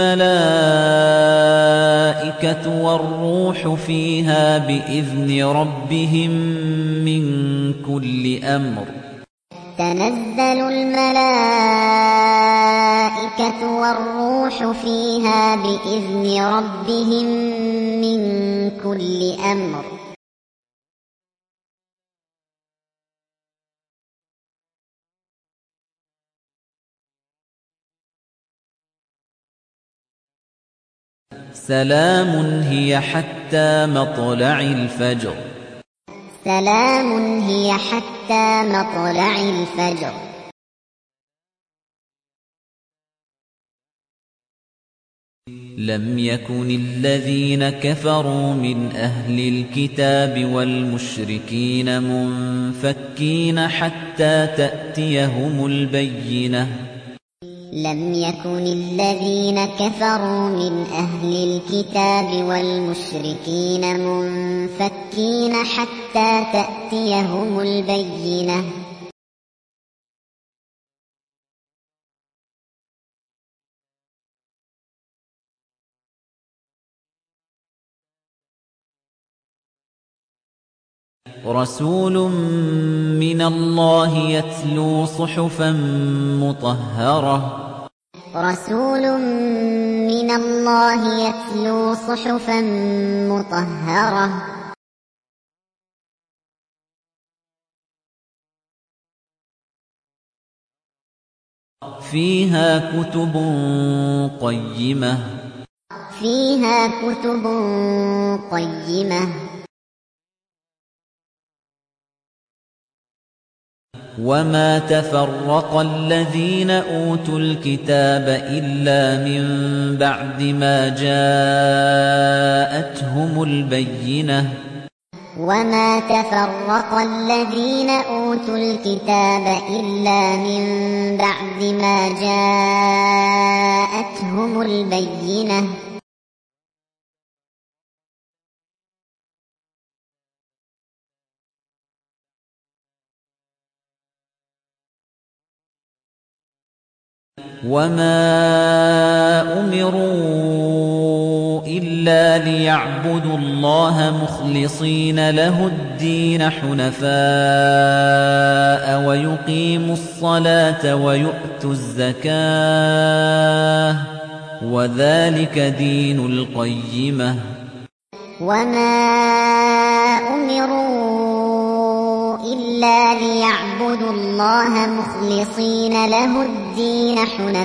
الملائكة والروح فيها بإذن ربهم من كل أمر تنزل الملائكة والروح فيها بإذن ربهم من كل أمر سلام هي حتى مطلع الفجر سلام هي حتى مطلع الفجر لم يكن الذين كفروا من أهل الكتاب والمشركين منفكين حتى تأتيهم البينة لم يكن الذين كفروا من أهل الكتاب والمشركين منفكين حتى تأتيهم البينة رسول من الله يتلو صحفا مطهرة رسول من الله يتلو صحفا مطهرة فيها كتب قيمة فيها كتب قيمة وما تفرق الذين أوتوا الكتاب إلا من بعد ما جاءتهم البينة وما تفرق الذين أوتوا الكتاب إلا من بعد ما جاءتهم البينة وما أمروا إلا ليعبدوا الله مخلصين له الدين حنفاء ويقيموا الصلاة ويؤتوا الزكاة وذلك دين القيمة وما أمروا إلا ليعبدوا الله مخلصين له الدين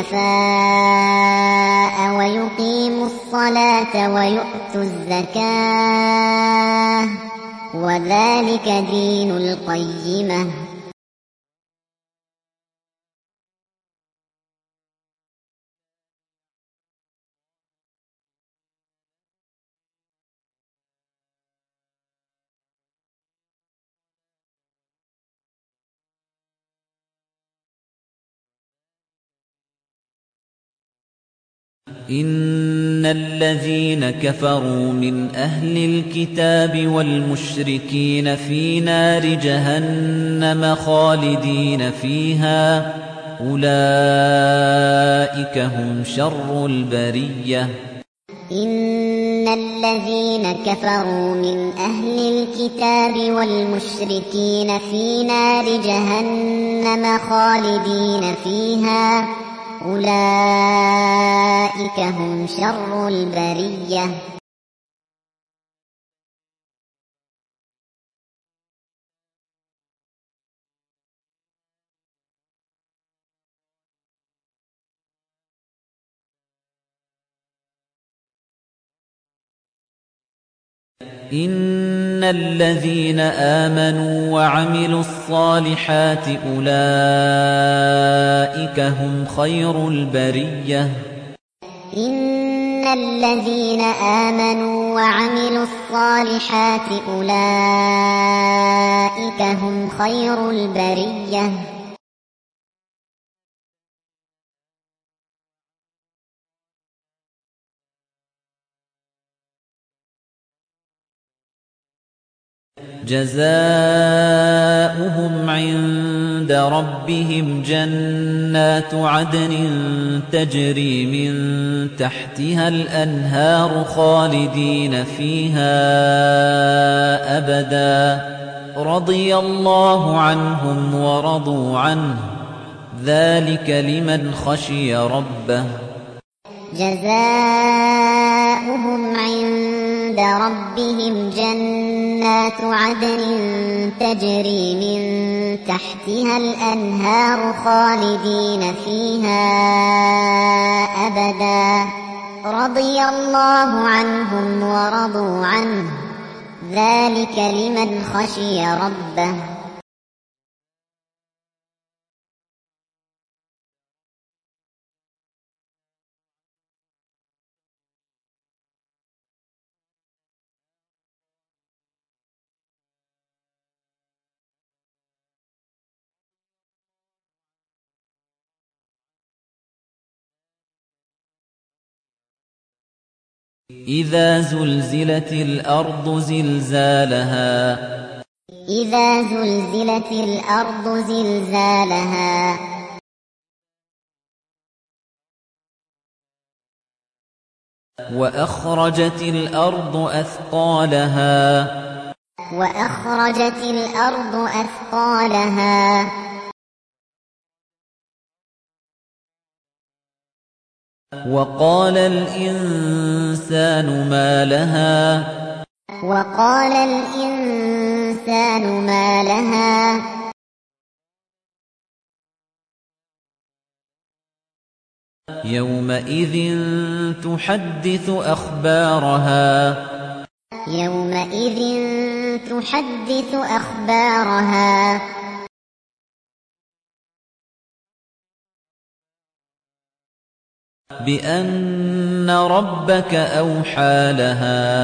حنفاء ويقيموا الصلاة ويؤتوا الزكاة وذلك دين القيمة إن الذين كفروا من أهل الكتاب والمشركين في نار جهنم خالدين فيها أولئك هم شر البرية إن الذين كفروا من أهل الكتاب والمشركين في نار جهنم خالدين فيها أولئك هم شر البرية إن الذين آمنوا وعملوا الصالحات أولئك هم خير البرية إن الذين آمنوا وعملوا الصالحات أولئك هم خير البرية جزاؤهم عند ربهم جنات عدن تجري من تحتها الأنهار خالدين فيها أبدا رضي الله عنهم ورضوا عنه ذلك لمن خشي ربه جزاؤهم عند ربهم جنات عدن تجري من تحتها الأنهار خالدين فيها أبدا رضي الله عنهم ورضوا عنه ذلك لمن خشي ربه إذا زلزلت الأرض زلزالها إذا زلزلت الأرض زلزالها وأخرجت الأرض أثقالها وأخرجت الأرض أثقالها وقال الإنسان ما لها وقال الإنسان ما لها يومئذ تحدث أخبارها يومئذ تحدث أخبارها بأن ربك أوحى لها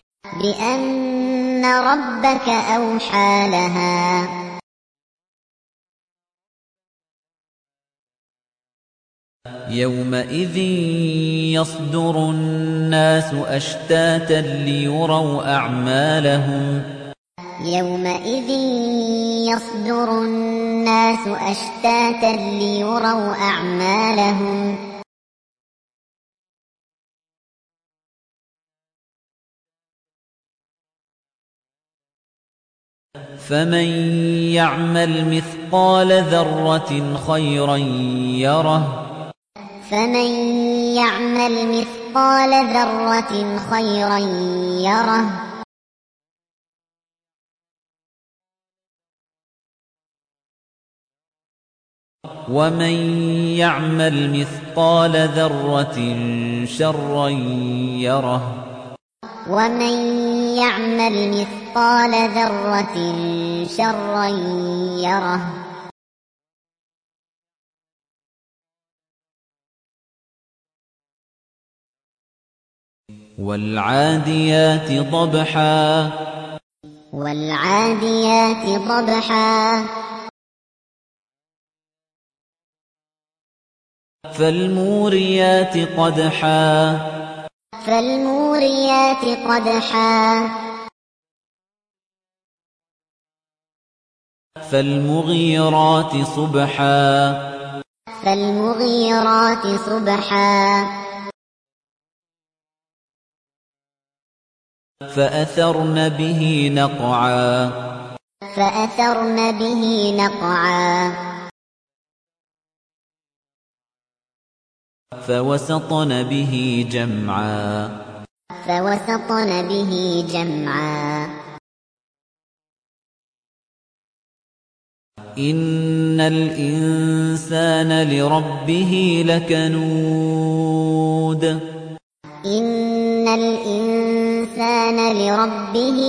بأن ربك أوحى لها يومئذ يصدر الناس أشتاتا ليروا أعمالهم يومئذ يصدر الناس أشتاتا ليروا أعمالهم فمن يعمل مثقال ذرة خيرا يره فمن يعمل مثقال ذرة خيرا يره ومن يعمل مثقال ذرة شرا يره ومن يعمل مثقال ذرة شرا يره والعاديات ضبحا والعاديات ضبحا فالموريات قدحا فالموريات قدحا فالمغيرات صبحا فالمغيرات صبحا فأثرن به نقعا فأثرن به نقعا فوسطن به جمعا فوسطن به جمعا إن الإنسان لربه لكنود إن الإنسان لربه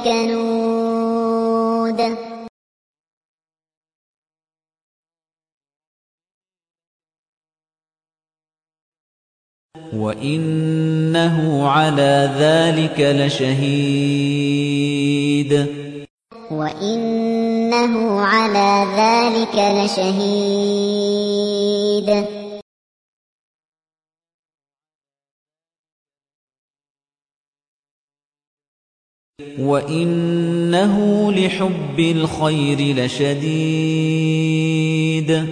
لكنود وإنه على ذلك لشهيد وإنه على ذلك لشهيد وإنه لحب الخير لشديد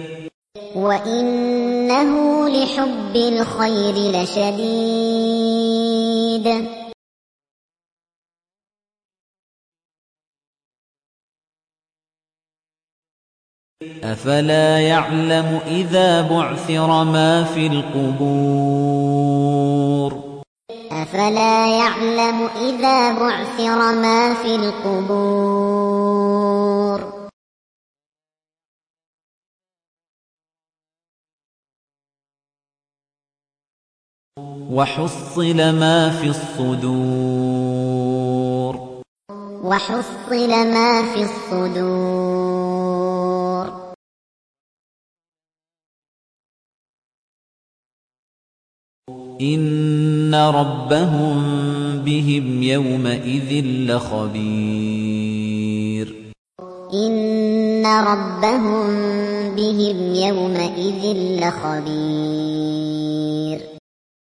وإنه لحب الخير لشديد أفلا يعلم إذا بعثر ما في القبور أفلا يعلم إذا بعثر ما في القبور وحصل ما في الصدور وحصل ما في الصدور إن ربهم بهم يومئذ لخبير إن ربهم بهم يومئذ لخبير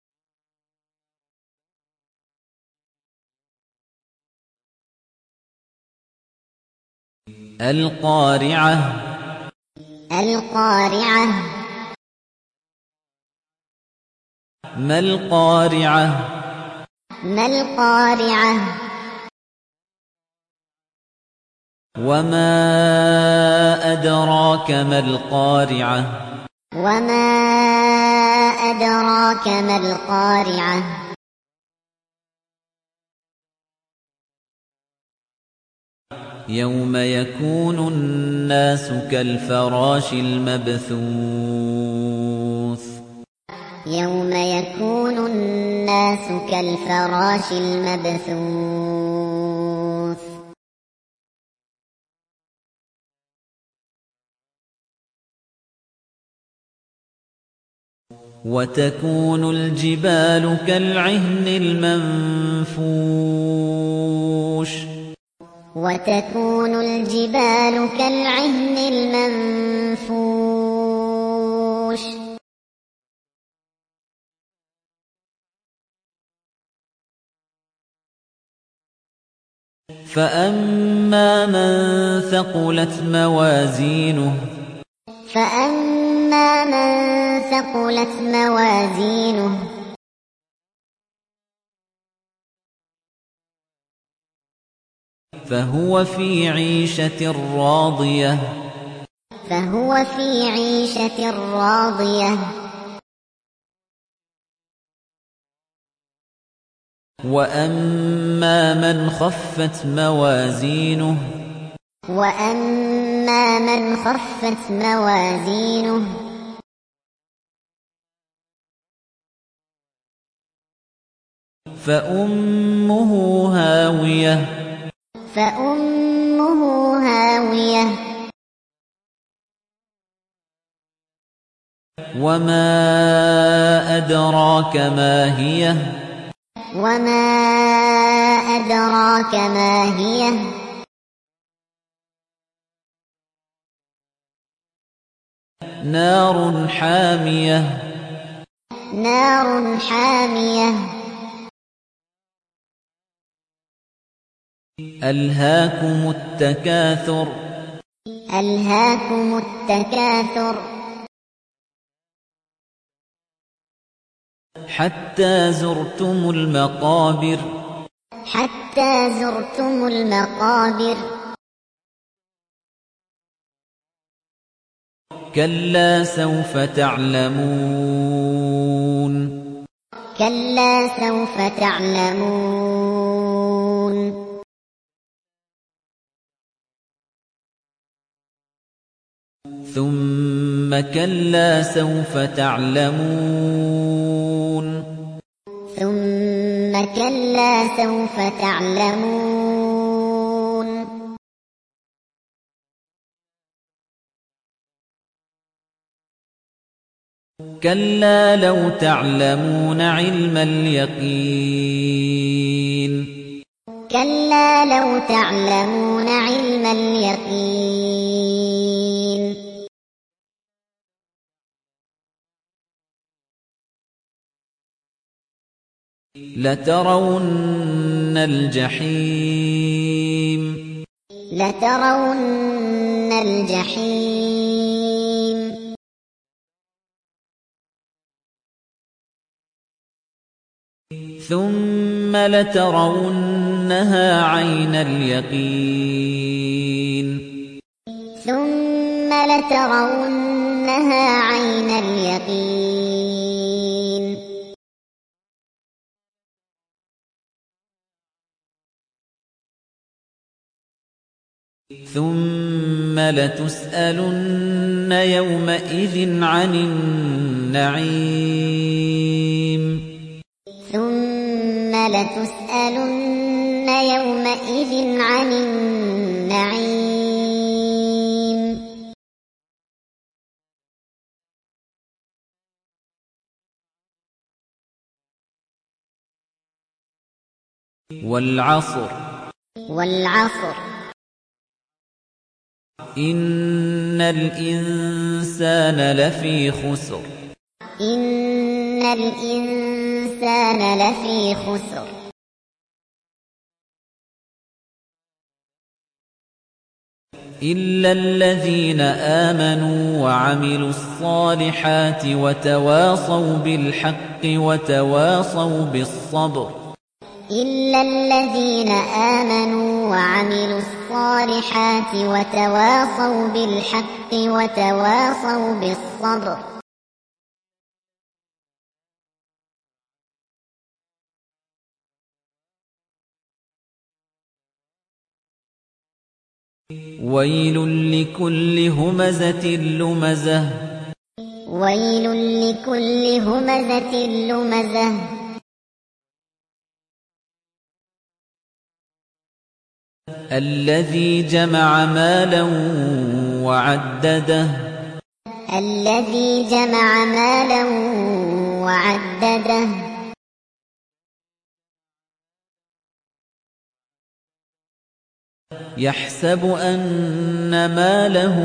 القارعة القارعة ما القارعة ما القارعة وما أدراك ما القارعة وما أدراك ما القارعة يوم يكون الناس كالفراش المبثوث يوم يكون الناس كالفراش المبثوث وتكون الجبال كالعهن المنفوش وتكون الجبال كالعهن المنفوش فأما من ثقلت موازينه فأما من ثقلت موازينه فهو في عيشة راضية فهو في عيشة راضية وأما من خفت موازينه وأما من خفت موازينه فأمه هاوية فأمه هاوية وما أدراك ما هي وما أدراك ما هي نار حامية نار حامية ألهاكم التكاثر ألهاكم التكاثر حتى زرتم المقابر حتى زرتم المقابر كلا سوف تعلمون كلا سوف تعلمون ثم كلا سوف تعلمون ثم كلا سوف تعلمون كلا لو تعلمون علم اليقين كلا لو تعلمون علم اليقين لترون الجحيم لترون الجحيم ثم لترونها عين اليقين ثم لترونها عين اليقين ثم لتسألن يومئذ عن النعيم لتسألن يومئذ عن النعيم والعصر إن الإنسان لفي خسر إلا الذين آمنوا وعملوا الصالحات وتواصوا بالحق وتواصوا بالصبر إلا الذين آمنوا وعملوا الصالحات وتواصوا بالحق وتواصوا بالصبر ويل لكل همزة لمزة الذي جمع مالا وعدده يحسب أن ماله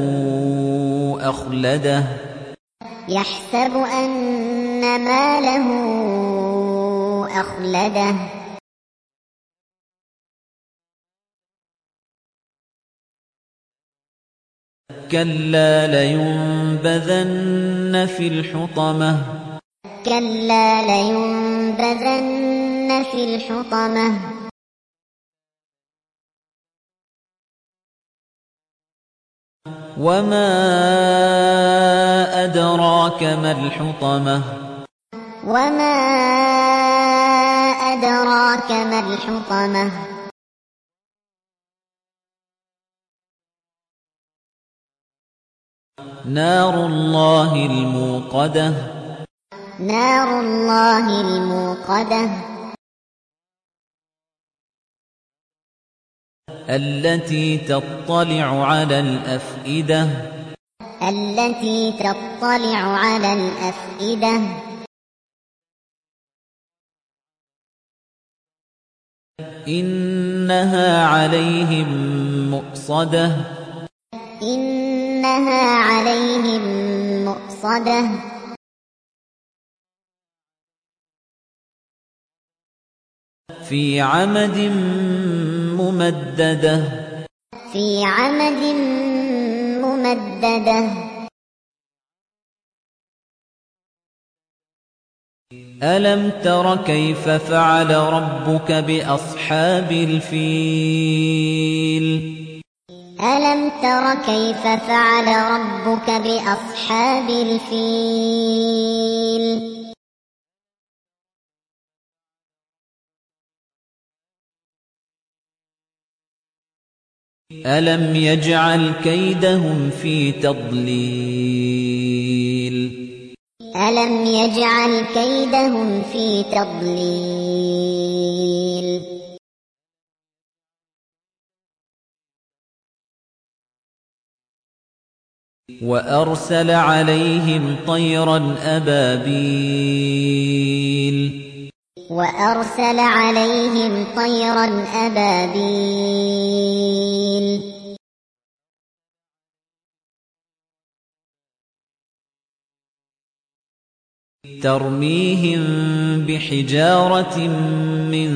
أخلده كلا لينبذن في الحطمة وما أدراك ما الحطمة نار الله الموقدة التي تطلع على الأفئدة إنها عليهم مؤصدة في عمد ممددة ألم تر كيف فعل ربك بأصحاب الفيل ألم يجعل كيدهم في تضليل وأرسل عليهم طيرا أبابيل ترميهم بحجارة من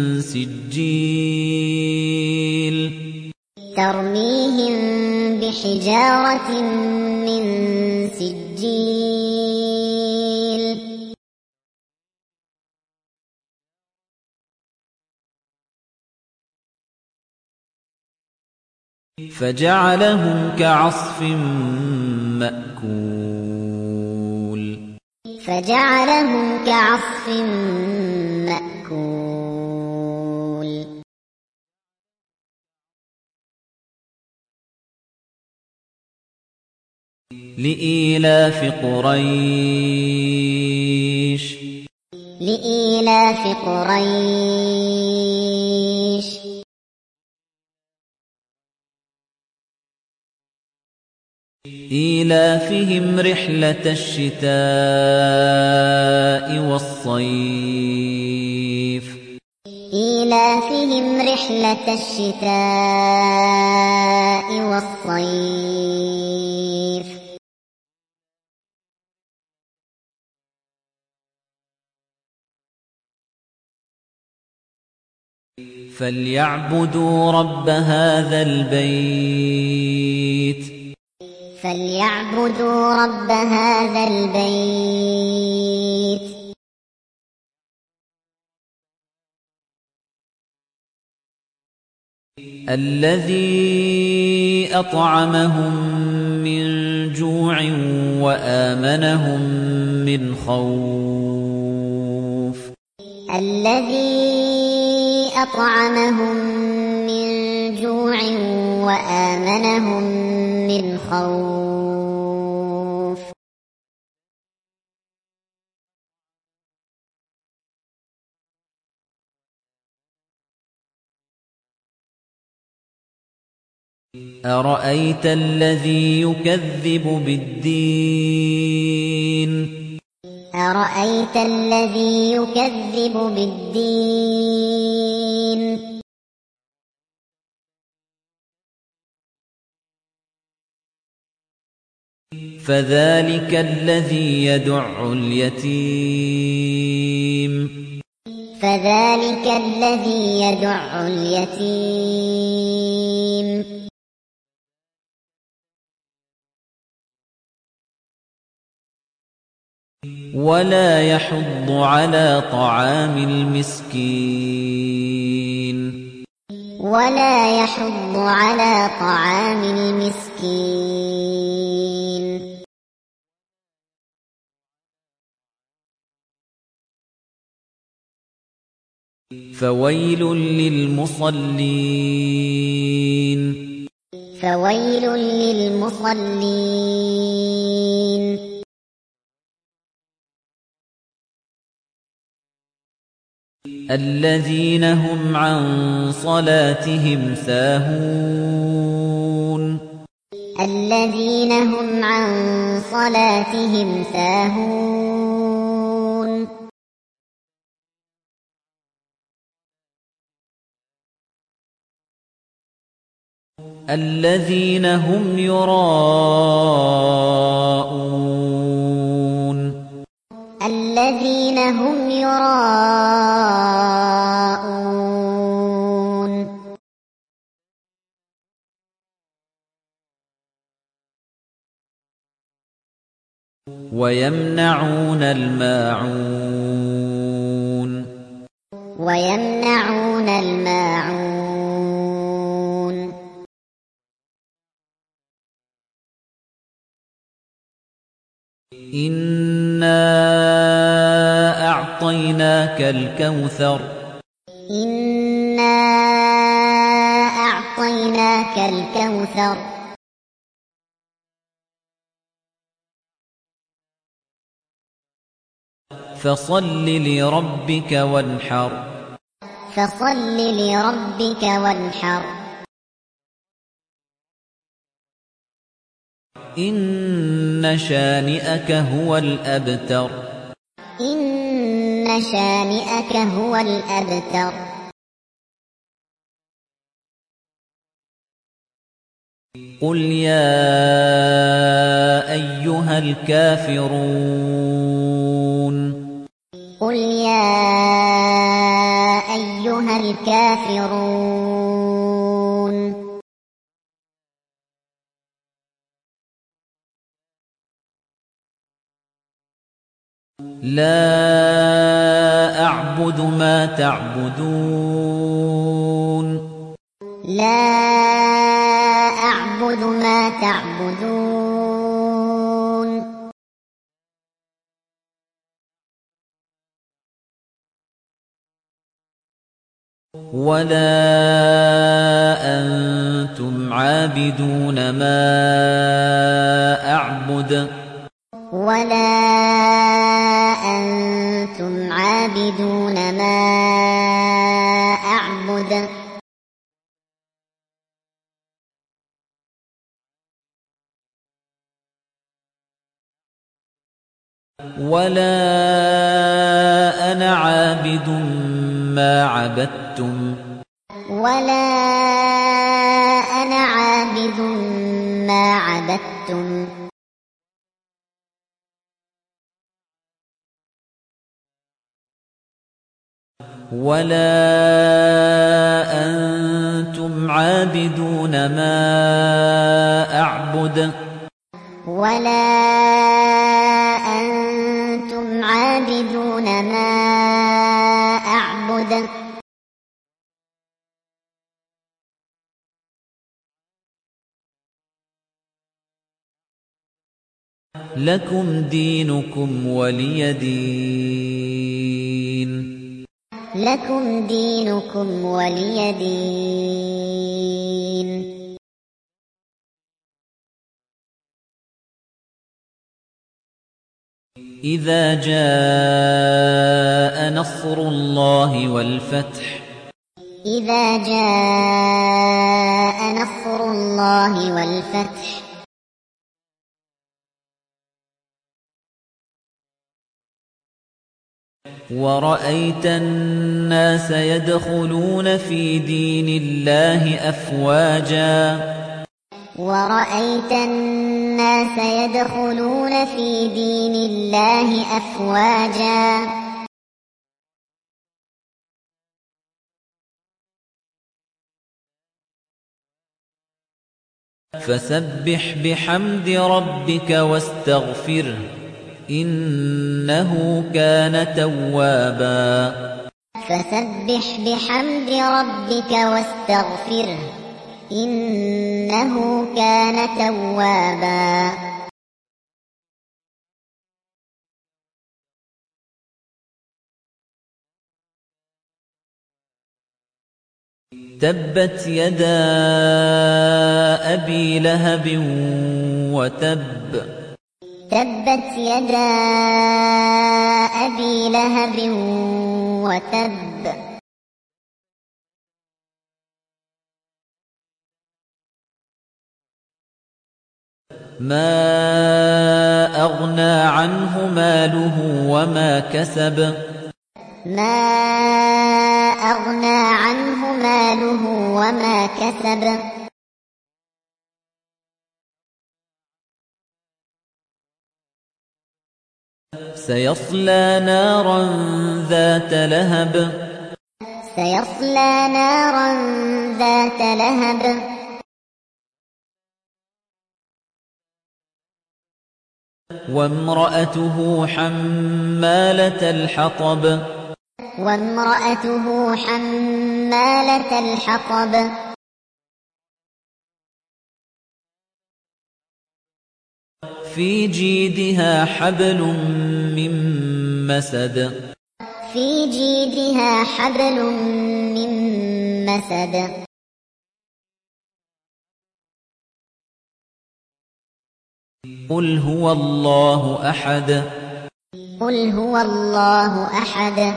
سجيل فجعلهم كعصف مأكول لإيلاف لإيلاف قريش إيلافهم رحلة الشتاء والصيف إيلافهم رحلة الشتاء والصيف فليعبدوا رب هذا البيت فليعبدوا رب هذا البيت الذي أطعمهم من جوع وآمنهم من خوف الذي أطعمهم من جوع وآمنهم من خوف أرأيت الذي يكذب بالدين أرأيت الذي يكذب بالدين فذلك الذي يدع اليتيم فذلك الذي يدع اليتيم ولا يحض على طعام المسكين ولا يحض على طعام المسكين فويل للمصلين فويل للمصلين الذين هم عن صلاتهم ساهون الذين هم عن صلاتهم ساهون الذين هم يراءون الذين هم يراءون ويمنعون الماعون ويمنعون الماعون إنا أعطيناك الكوثر إنا أعطيناك الكوثر فصل لربك وانحر فصل لربك وانحر إن شانئك هو الأبتر إن شانئك هو الأبتر قل يا أيها الكافرون قل يا أيها الكافرون لا أعبد ما تعبدون لا أعبد ما تعبدون ولا أنتم عابدون ما أعبد ولا أنتم عابدون عابدون ما أعبد ولا أنا عابد ما عبدتم ولا أنا عابد ما عبدتم ولا أنتم عابدون ما أعبد ولا أنتم عابدون ما أعبد لكم دينكم ولي دين لكم دينكم ولي دين إذا جاء نصر الله والفتح إذا جاء نصر الله والفتح ورأيت الناس يدخلون في دين الله أفواجا ورأيت الناس يدخلون في دين الله أفواجا فسبح بحمد ربك واستغفره إنه كان توابا فسبح بحمد ربك واستغفره إنه كان توابا تبت يدا أبي لهب وتب تبت يدا أبي لهب وتب ما أغنى عنه ماله وما كسب ما أغنى عنه ماله وما كسب سيصلى نارا ذات لهب سيصلى نارا ذات لهب وامرأته حمالة الحطب وامرأته حمالة الحطب في جيدها حبل من مسد في جيدها حبل من مسد قل هو الله أحد قل هو الله أحد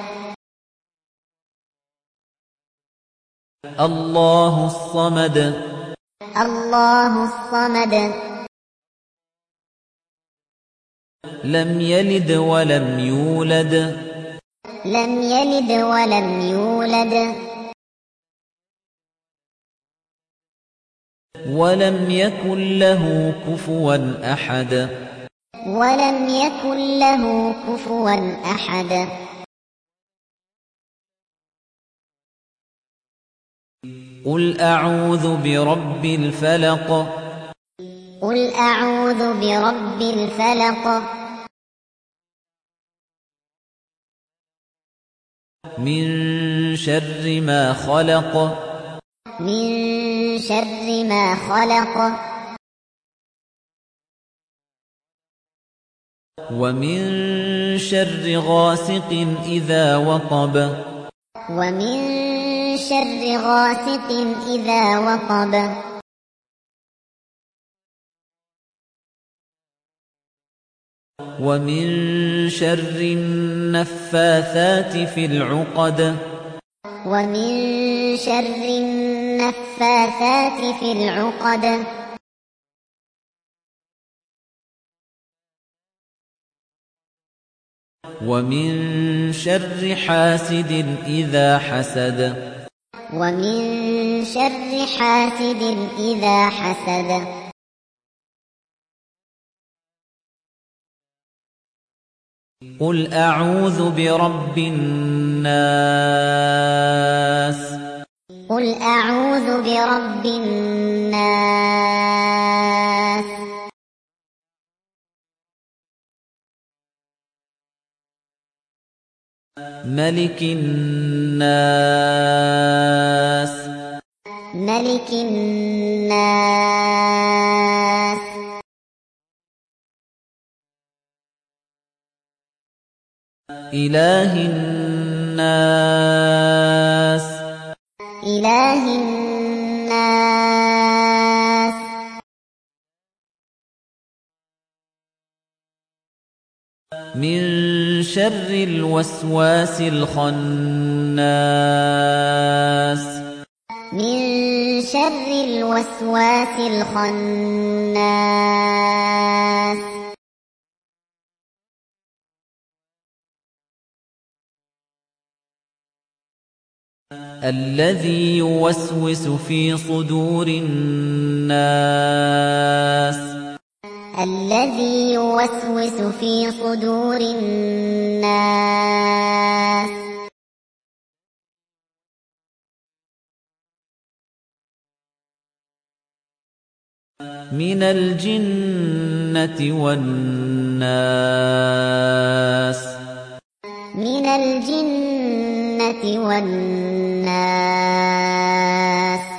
الله الصمد الله الصمد لم يلد ولم يولد لم يلد ولم يولد ولم يكن له كفوا أحد ولم يكن له كفوا أحد قل أعوذ برب الفلق قل أعوذ برب الفلق من شر ما خلق من شر ما خلق ومن شر غاسق إذا وقب ومن شر غاسق إذا وقب ومن شر النفاثات في العقد ومن شر النفاثات في العقد ومن شر حاسد إذا حسد ومن شر حاسد إذا حسد قل أعوذ برب الناس قل أعوذ برب الناس ملك الناس ملك الناس إله الناس إله الناس من شر الوسواس الخناس من شر الوسواس الخناس الذي يوسوس في صدور الناس الذي يوسوس في صدور الناس من الجنة والناس من الجنة والناس